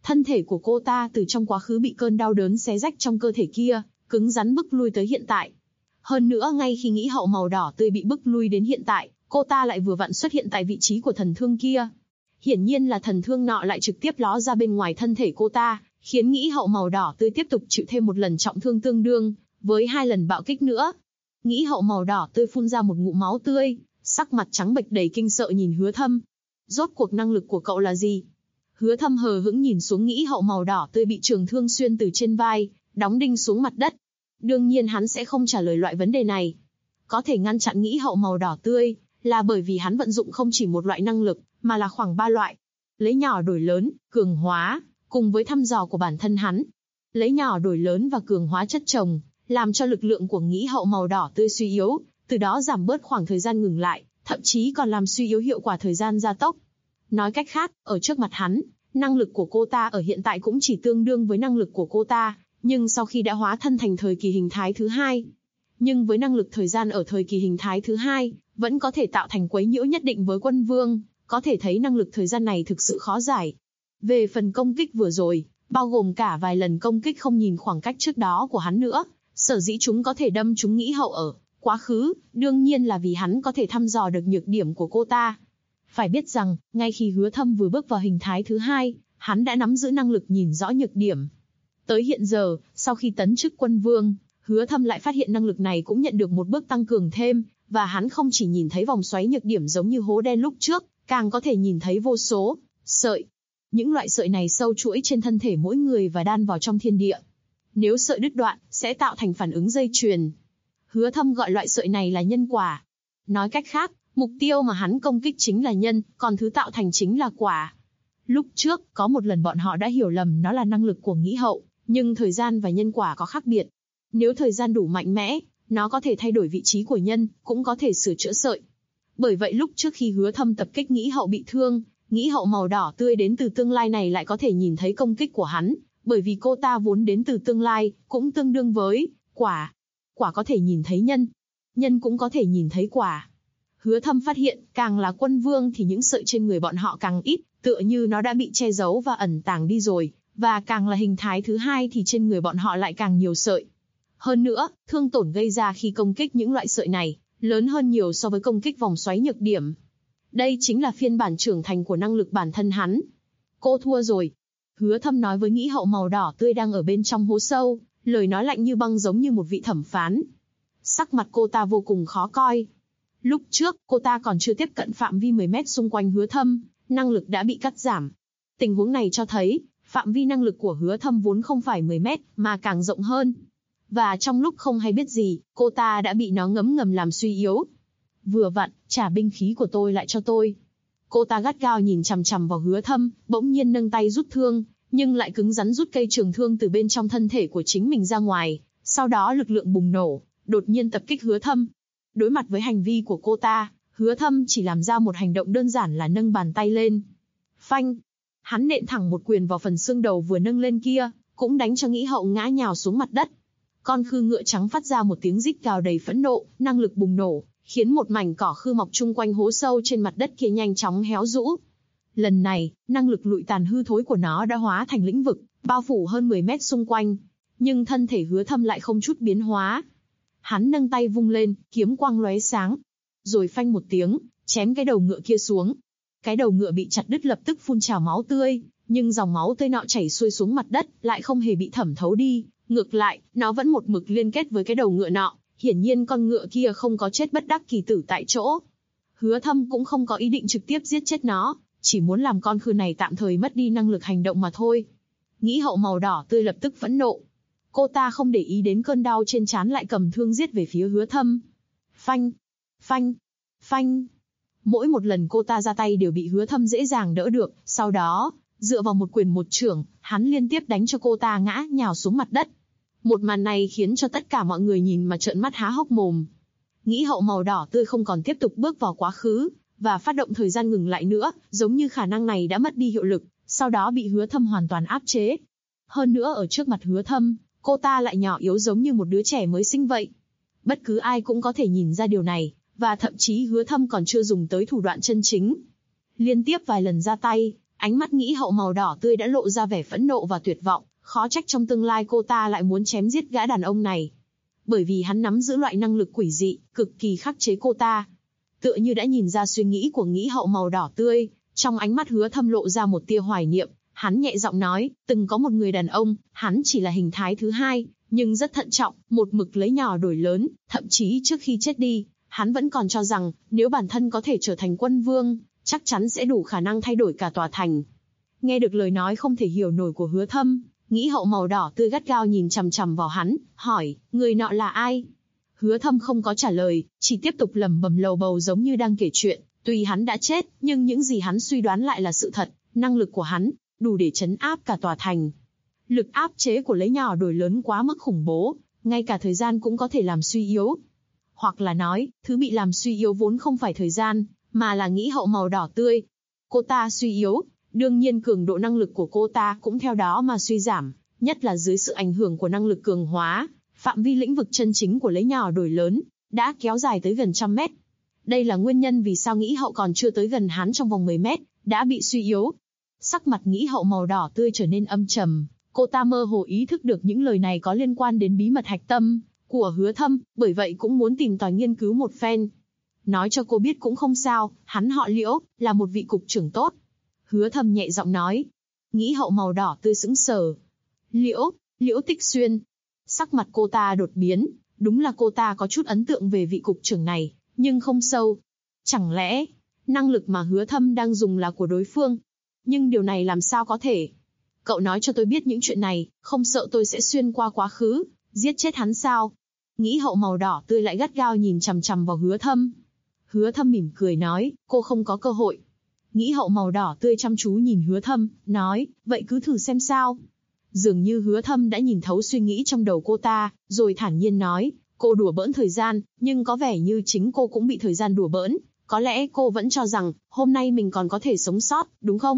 Thân thể của cô ta từ trong quá khứ bị cơn đau đớn xé rách trong cơ thể kia, cứng rắn bức lui tới hiện tại. Hơn nữa ngay khi nghĩ hậu màu đỏ tươi bị bức lui đến hiện tại, cô ta lại vừa vặn xuất hiện tại vị trí của thần thương kia. Hiển nhiên là thần thương nọ lại trực tiếp ló ra bên ngoài thân thể cô ta, khiến nghĩ hậu màu đỏ tươi tiếp tục chịu thêm một lần trọng thương tương đương với 2 lần bạo kích nữa. Nghĩ hậu màu đỏ tươi phun ra một ngụm máu tươi, sắc mặt trắng bệch đầy kinh sợ nhìn Hứa Thâm. Rốt cuộc năng lực của cậu là gì? Hứa Thâm hờ hững nhìn xuống nghĩ hậu màu đỏ tươi bị trường thương xuyên từ trên vai, đóng đinh xuống mặt đất. Đương nhiên hắn sẽ không trả lời loại vấn đề này. Có thể ngăn chặn nghĩ hậu màu đỏ tươi, là bởi vì hắn vận dụng không chỉ một loại năng lực, mà là khoảng 3 loại. Lấy nhỏ đổi lớn, cường hóa, cùng với thăm dò của bản thân hắn. Lấy nhỏ đổi lớn và cường hóa chất chồng, làm cho lực lượng của nghĩ hậu màu đỏ tươi suy yếu, từ đó giảm bớt khoảng thời gian ngừng lại, thậm chí còn làm suy yếu hiệu quả thời gian gia tốc. Nói cách khác, ở trước mặt hắn, năng lực của cô ta ở hiện tại cũng chỉ tương đương với năng lực của cô ta, nhưng sau khi đã hóa thân thành thời kỳ hình thái thứ 2. Nhưng với năng lực thời gian ở thời kỳ hình thái thứ 2, vẫn có thể tạo thành quấy nhiễu nhất định với quân vương, có thể thấy năng lực thời gian này thực sự khó giải. Về phần công kích vừa rồi, bao gồm cả vài lần công kích không nhìn khoảng cách trước đó của hắn nữa, sở dĩ chúng có thể đâm chúng nghĩ hậu ở quá khứ, đương nhiên là vì hắn có thể thăm dò được nhược điểm của cô ta. Phải biết rằng, ngay khi Hứa Thâm vừa bước vào hình thái thứ 2, hắn đã nắm giữ năng lực nhìn rõ nhược điểm. Tới hiện giờ, sau khi tấn chức quân vương, Hứa Thâm lại phát hiện năng lực này cũng nhận được một bước tăng cường thêm, và hắn không chỉ nhìn thấy vòng xoáy nhược điểm giống như hố đen lúc trước, càng có thể nhìn thấy vô số sợi. Những loại sợi này sâu chuỗi trên thân thể mỗi người và đan vào trong thiên địa. Nếu sợi đứt đoạn, sẽ tạo thành phản ứng dây chuyền. Hứa Thâm gọi loại sợi này là nhân quả. Nói cách khác, mục tiêu mà hắn công kích chính là nhân, còn thứ tạo thành chính là quả. Lúc trước, có một lần bọn họ đã hiểu lầm nó là năng lực của nghĩ hậu, nhưng thời gian và nhân quả có khác biệt. Nếu thời gian đủ mạnh mẽ, nó có thể thay đổi vị trí của nhân, cũng có thể sửa chữa sợi. Bởi vậy lúc trước khi Hứa Thâm tập kích nghĩ hậu bị thương, nghĩ hậu màu đỏ tươi đến từ tương lai này lại có thể nhìn thấy công kích của hắn, bởi vì cô ta vốn đến từ tương lai, cũng tương đương với quả. Quả có thể nhìn thấy nhân, nhân cũng có thể nhìn thấy quả. Hứa Thâm phát hiện, càng là quân vương thì những sợi trên người bọn họ càng ít, tựa như nó đã bị che giấu và ẩn tàng đi rồi, và càng là hình thái thứ 2 thì trên người bọn họ lại càng nhiều sợi. Hơn nữa, thương tổn gây ra khi công kích những loại sợi này, lớn hơn nhiều so với công kích vòng xoáy nhược điểm. Đây chính là phiên bản trưởng thành của năng lực bản thân hắn. Cô thua rồi. Hứa Thâm nói với nghĩ hậu màu đỏ tươi đang ở bên trong hố sâu, lời nói lạnh như băng giống như một vị thẩm phán. Sắc mặt cô ta vô cùng khó coi. Lúc trước, cô ta còn chưa tiếp cận phạm vi 10 mét xung quanh Hứa Thâm, năng lực đã bị cắt giảm. Tình huống này cho thấy, phạm vi năng lực của Hứa Thâm vốn không phải 10 mét, mà càng rộng hơn. Và trong lúc không hay biết gì, cô ta đã bị nó ngấm ngầm làm suy yếu. Vừa vặn, trả binh khí của tôi lại cho tôi. Cô ta gắt gao nhìn chằm chằm vào Hứa Thâm, bỗng nhiên nâng tay rút thương, nhưng lại cứng rắn rút cây trường thương từ bên trong thân thể của chính mình ra ngoài. Sau đó lực lượng bùng nổ, đột nhiên tập kích Hứa Thâm. Đối mặt với hành vi của cô ta, Hứa Thâm chỉ làm ra một hành động đơn giản là nâng bàn tay lên. Phanh! Hắn nện thẳng một quyền vào phần xương đầu vừa nâng lên kia, cũng đánh cho nghĩ hậu ngã nhào xuống mặt đất. Con khư ngựa trắng phát ra một tiếng rít gào đầy phẫn nộ, năng lực bùng nổ, khiến một mảnh cỏ khư mọc chung quanh hố sâu trên mặt đất kia nhanh chóng héo rũ. Lần này, năng lực lụi tàn hư thối của nó đã hóa thành lĩnh vực, bao phủ hơn 10 mét xung quanh. Nhưng thân thể Hứa Thâm lại không chút biến hóa. Hắn nâng tay vung lên, kiếm quang lóe sáng. Rồi phanh một tiếng, chém cái đầu ngựa kia xuống. Cái đầu ngựa bị chặt đứt lập tức phun trào máu tươi, nhưng dòng máu tươi nọ chảy xuôi xuống mặt đất, lại không hề bị thẩm thấu đi. Ngược lại, nó vẫn một mực liên kết với cái đầu ngựa nọ. Hiển nhiên con ngựa kia không có chết bất đắc kỳ tử tại chỗ. Hứa Thâm cũng không có ý định trực tiếp giết chết nó, chỉ muốn làm con khư này tạm thời mất đi năng lực hành động mà thôi. Nghĩ hậu màu đỏ tươi lập tức phẫn nộ. Cô ta không để ý đến cơn đau trên trán lại cầm thương giết về phía Hứa Thâm. Phanh, phanh, phanh. Mỗi một lần cô ta ra tay đều bị Hứa Thâm dễ dàng đỡ được, sau đó, dựa vào một quyền một chưởng, hắn liên tiếp đánh cho cô ta ngã nhào xuống mặt đất. Một màn này khiến cho tất cả mọi người nhìn mà trợn mắt há hốc mồm. Nghĩ hậu màu đỏ tươi không còn tiếp tục bước vào quá khứ, và phát động thời gian ngừng lại nữa, giống như khả năng này đã mất đi hiệu lực, sau đó bị Hứa Thâm hoàn toàn áp chế. Hơn nữa ở trước mặt Hứa Thâm, cô ta lại nhỏ yếu giống như một đứa trẻ mới sinh vậy. Bất cứ ai cũng có thể nhìn ra điều này, và thậm chí Hứa Thâm còn chưa dùng tới thủ đoạn chân chính. Liên tiếp vài lần ra tay, Ánh mắt nghĩ hậu màu đỏ tươi đã lộ ra vẻ phẫn nộ và tuyệt vọng, khó trách trong tương lai cô ta lại muốn chém giết gã đàn ông này. Bởi vì hắn nắm giữ loại năng lực quỷ dị, cực kỳ khắc chế cô ta. Tựa như đã nhìn ra suy nghĩ của nghĩ hậu màu đỏ tươi, trong ánh mắt Hứa Thâm lộ ra một tia hoài niệm, hắn nhẹ giọng nói, từng có một người đàn ông, hắn chỉ là hình thái thứ hai, nhưng rất thận trọng, một mực lấy nhỏ đổi lớn, thậm chí trước khi chết đi, hắn vẫn còn cho rằng, nếu bản thân có thể trở thành quân vương, chắc chắn sẽ đủ khả năng thay đổi cả tòa thành. Nghe được lời nói không thể hiểu nổi của Hứa Thâm, nghĩ hậu màu đỏ tươi gắt gao nhìn chằm chằm vào hắn, hỏi, người nọ là ai? Hứa Thâm không có trả lời, chỉ tiếp tục lẩm bẩm lầu bầu giống như đang kể chuyện, tuy hắn đã chết, nhưng những gì hắn suy đoán lại là sự thật, năng lực của hắn, đủ để trấn áp cả tòa thành. Lực áp chế của lấy nhỏ đổi lớn quá mức khủng bố, ngay cả thời gian cũng có thể làm suy yếu. Hoặc là nói, thứ bị làm suy yếu vốn không phải thời gian, mà là nghĩ hậu màu đỏ tươi. Cô ta suy yếu, đương nhiên cường độ năng lực của cô ta cũng theo đó mà suy giảm, nhất là dưới sự ảnh hưởng của năng lực cường hóa, phạm vi lĩnh vực chân chính của lấy nhỏ đổi lớn, đã kéo dài tới gần 100 mét. Đây là nguyên nhân vì sao nghĩ hậu còn chưa tới gần hắn trong vòng 10 mét, đã bị suy yếu. Sắc mặt nghĩ hậu màu đỏ tươi trở nên âm trầm, cô ta mơ hồ ý thức được những lời này có liên quan đến bí mật hạch tâm của Hứa Thâm, bởi vậy cũng muốn tìm tòi nghiên cứu một phen. Nói cho cô biết cũng không sao, hắn họ Liễu, là một vị cục trưởng tốt. Hứa Thâm nhẹ giọng nói. Nghĩ hậu màu đỏ tươi sững sờ. Liễu Tích Xuyên. Sắc mặt cô ta đột biến, đúng là cô ta có chút ấn tượng về vị cục trưởng này, nhưng không sâu. Chẳng lẽ, năng lực mà Hứa Thâm đang dùng là của đối phương? Nhưng điều này làm sao có thể? Cậu nói cho tôi biết những chuyện này, không sợ tôi sẽ xuyên qua quá khứ, giết chết hắn sao? Nghĩ hậu màu đỏ tươi lại gắt gao nhìn chằm chằm vào Hứa Thâm. Hứa Thâm mỉm cười nói, cô không có cơ hội. Nghĩ hậu màu đỏ tươi chăm chú nhìn Hứa Thâm, nói, vậy cứ thử xem sao. Dường như Hứa Thâm đã nhìn thấu suy nghĩ trong đầu cô ta, rồi thản nhiên nói, cô đùa bỡn thời gian, nhưng có vẻ như chính cô cũng bị thời gian đùa bỡn. Có lẽ cô vẫn cho rằng, hôm nay mình còn có thể sống sót, đúng không?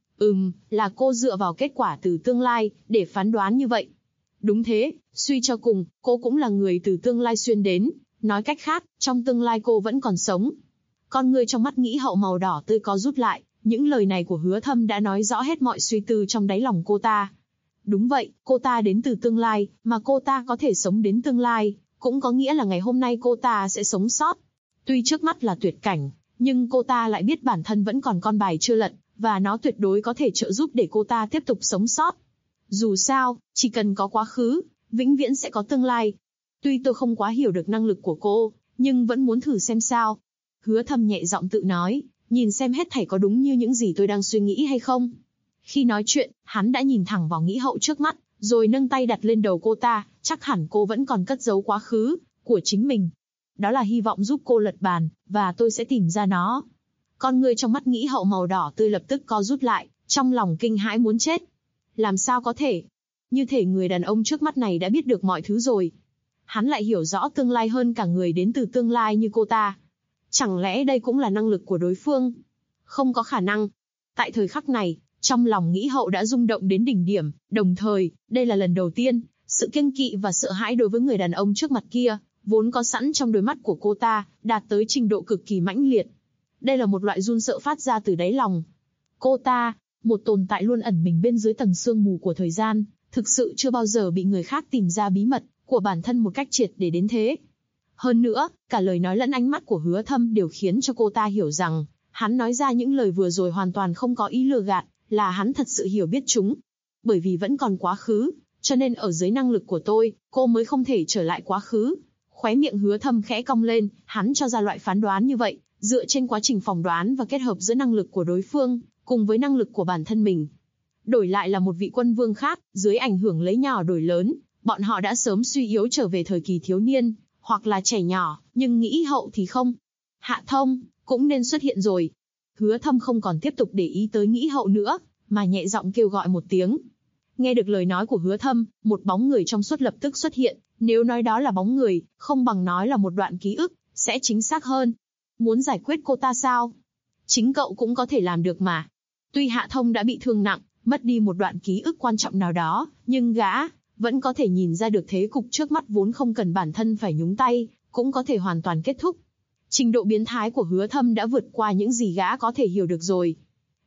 Là cô dựa vào kết quả từ tương lai, để phán đoán như vậy. Đúng thế, suy cho cùng, cô cũng là người từ tương lai xuyên đến. Nói cách khác, trong tương lai cô vẫn còn sống. Con người trong mắt nghĩ hậu màu đỏ tươi có rút lại, những lời này của Hứa Thâm đã nói rõ hết mọi suy tư trong đáy lòng cô ta. Đúng vậy, cô ta đến từ tương lai, mà cô ta có thể sống đến tương lai, cũng có nghĩa là ngày hôm nay cô ta sẽ sống sót. Tuy trước mắt là tuyệt cảnh, nhưng cô ta lại biết bản thân vẫn còn con bài chưa lật, và nó tuyệt đối có thể trợ giúp để cô ta tiếp tục sống sót. Dù sao, chỉ cần có quá khứ, vĩnh viễn sẽ có tương lai. Tuy tôi không quá hiểu được năng lực của cô, nhưng vẫn muốn thử xem sao. Hứa Thâm nhẹ giọng tự nói, nhìn xem hết thảy có đúng như những gì tôi đang suy nghĩ hay không. Khi nói chuyện, hắn đã nhìn thẳng vào nghĩ hậu trước mắt, rồi nâng tay đặt lên đầu cô ta, chắc hẳn cô vẫn còn cất giấu quá khứ của chính mình. Đó là hy vọng giúp cô lật bàn, và tôi sẽ tìm ra nó. Con người trong mắt nghĩ hậu màu đỏ tươi lập tức co rút lại, trong lòng kinh hãi muốn chết. Làm sao có thể? Như thể người đàn ông trước mắt này đã biết được mọi thứ rồi. Hắn lại hiểu rõ tương lai hơn cả người đến từ tương lai như cô ta. Chẳng lẽ đây cũng là năng lực của đối phương? Không có khả năng. Tại thời khắc này, trong lòng nghĩ hậu đã rung động đến đỉnh điểm, đồng thời, đây là lần đầu tiên, sự kiêng kỵ và sợ hãi đối với người đàn ông trước mặt kia, vốn có sẵn trong đôi mắt của cô ta, đạt tới trình độ cực kỳ mãnh liệt. Đây là một loại run sợ phát ra từ đáy lòng. Cô ta, một tồn tại luôn ẩn mình bên dưới tầng sương mù của thời gian, thực sự chưa bao giờ bị người khác tìm ra bí mật của bản thân một cách triệt để đến thế. Hơn nữa, cả lời nói lẫn ánh mắt của Hứa Thâm đều khiến cho cô ta hiểu rằng, hắn nói ra những lời vừa rồi hoàn toàn không có ý lừa gạt, là hắn thật sự hiểu biết chúng. Bởi vì vẫn còn quá khứ, cho nên ở dưới năng lực của tôi, cô mới không thể trở lại quá khứ. Khóe miệng Hứa Thâm khẽ cong lên, hắn cho ra loại phán đoán như vậy, dựa trên quá trình phỏng đoán và kết hợp giữa năng lực của đối phương, cùng với năng lực của bản thân mình. Đổi lại là một vị quân vương khác, dưới ảnh hưởng lấy nhỏ đổi lớn, bọn họ đã sớm suy yếu trở về thời kỳ thiếu niên, hoặc là trẻ nhỏ, nhưng nghĩ hậu thì không. Hạ Thông, cũng nên xuất hiện rồi. Hứa Thâm không còn tiếp tục để ý tới nghĩ hậu nữa, mà nhẹ giọng kêu gọi một tiếng. Nghe được lời nói của Hứa Thâm, một bóng người trong suốt lập tức xuất hiện, nếu nói đó là bóng người, không bằng nói là một đoạn ký ức, sẽ chính xác hơn. Muốn giải quyết cô ta sao? Chính cậu cũng có thể làm được mà. Tuy Hạ Thông đã bị thương nặng, mất đi một đoạn ký ức quan trọng nào đó, nhưng gã vẫn có thể nhìn ra được thế cục trước mắt vốn không cần bản thân phải nhúng tay, cũng có thể hoàn toàn kết thúc. Trình độ biến thái của Hứa Thâm đã vượt qua những gì gã có thể hiểu được rồi.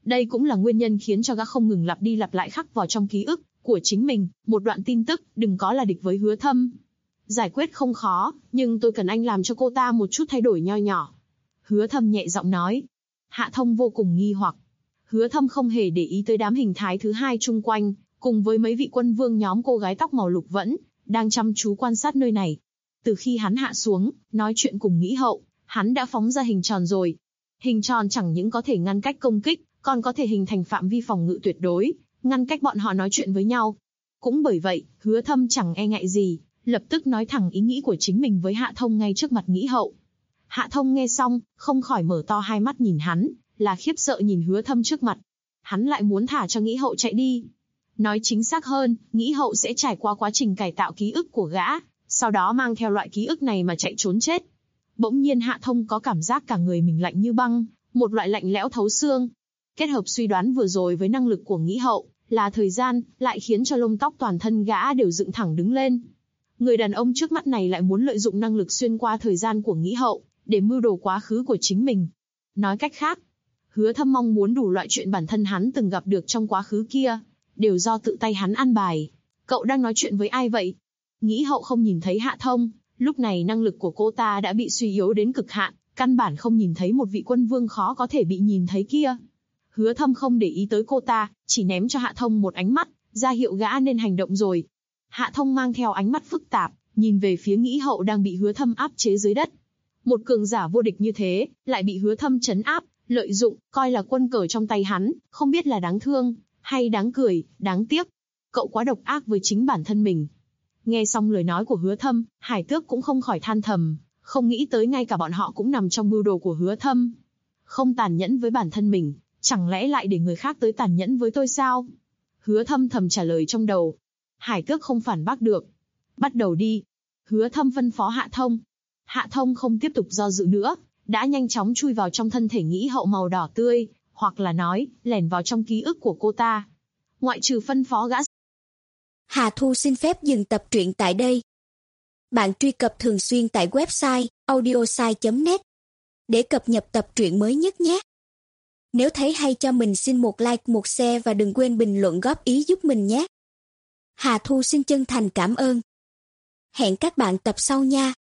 Đây cũng là nguyên nhân khiến cho gã không ngừng lặp đi lặp lại khắc vào trong ký ức của chính mình, một đoạn tin tức, đừng có là địch với Hứa Thâm. Giải quyết không khó, nhưng tôi cần anh làm cho cô ta một chút thay đổi nho nhỏ. Hứa Thâm nhẹ giọng nói. Hạ Thông vô cùng nghi hoặc. Hứa Thâm không hề để ý tới đám hình thái thứ hai chung quanh, cùng với mấy vị quân vương nhóm cô gái tóc màu lục vẫn đang chăm chú quan sát nơi này. Từ khi hắn hạ xuống, nói chuyện cùng Nghĩ Hậu, hắn đã phóng ra hình tròn rồi. Hình tròn chẳng những có thể ngăn cách công kích, còn có thể hình thành phạm vi phòng ngự tuyệt đối, ngăn cách bọn họ nói chuyện với nhau. Cũng bởi vậy, Hứa Thâm chẳng e ngại gì, lập tức nói thẳng ý nghĩ của chính mình với Hạ Thông ngay trước mặt Nghĩ Hậu. Hạ Thông nghe xong, không khỏi mở to hai mắt nhìn hắn, là khiếp sợ nhìn Hứa Thâm trước mặt. Hắn lại muốn thả cho Nghĩ Hậu chạy đi. Nói chính xác hơn, Nghĩ Hậu sẽ trải qua quá trình cải tạo ký ức của gã, sau đó mang theo loại ký ức này mà chạy trốn chết. Bỗng nhiên Hạ Thông có cảm giác cả người mình lạnh như băng, một loại lạnh lẽo thấu xương. Kết hợp suy đoán vừa rồi với năng lực của Nghĩ Hậu, là thời gian, lại khiến cho lông tóc toàn thân gã đều dựng thẳng đứng lên. Người đàn ông trước mắt này lại muốn lợi dụng năng lực xuyên qua thời gian của Nghĩ Hậu, để mưu đồ quá khứ của chính mình. Nói cách khác, Hứa Thâm mong muốn đủ loại chuyện bản thân hắn từng gặp được trong quá khứ kia, đều do tự tay hắn ăn bài. Cậu đang nói chuyện với ai vậy? Nghĩ Hậu không nhìn thấy Hạ Thông, lúc này năng lực của cô ta đã bị suy yếu đến cực hạn, căn bản không nhìn thấy một vị quân vương khó có thể bị nhìn thấy kia. Hứa Thâm không để ý tới cô ta, chỉ ném cho Hạ Thông một ánh mắt, ra hiệu gã nên hành động rồi. Hạ Thông mang theo ánh mắt phức tạp, nhìn về phía Nghĩ Hậu đang bị Hứa Thâm áp chế dưới đất. Một cường giả vô địch như thế, lại bị Hứa Thâm trấn áp, lợi dụng, coi là quân cờ trong tay hắn, không biết là đáng thương, hay đáng cười, đáng tiếc. Cậu quá độc ác với chính bản thân mình. Nghe xong lời nói của Hứa Thâm, Hải Tước cũng không khỏi than thầm, không nghĩ tới ngay cả bọn họ cũng nằm trong mưu đồ của Hứa Thâm. Không tàn nhẫn với bản thân mình, chẳng lẽ lại để người khác tới tàn nhẫn với tôi sao? Hứa Thâm thầm trả lời trong đầu. Hải Tước không phản bác được. Bắt đầu đi. Hứa Thâm phân phó Hạ Thông. Hạ Thông không tiếp tục do dự nữa, đã nhanh chóng chui vào trong thân thể Nghĩ Hậu màu đỏ tươi, hoặc là nói, lẻn vào trong ký ức của cô ta. Ngoại trừ phân phó gã. Hà Thu xin phép dừng tập truyện tại đây. Bạn truy cập thường xuyên tại website audiosai.net để cập nhật tập truyện mới nhất nhé. Nếu thấy hay cho mình xin một like, một share và đừng quên bình luận góp ý giúp mình nhé. Hà Thu xin chân thành cảm ơn. Hẹn các bạn tập sau nha.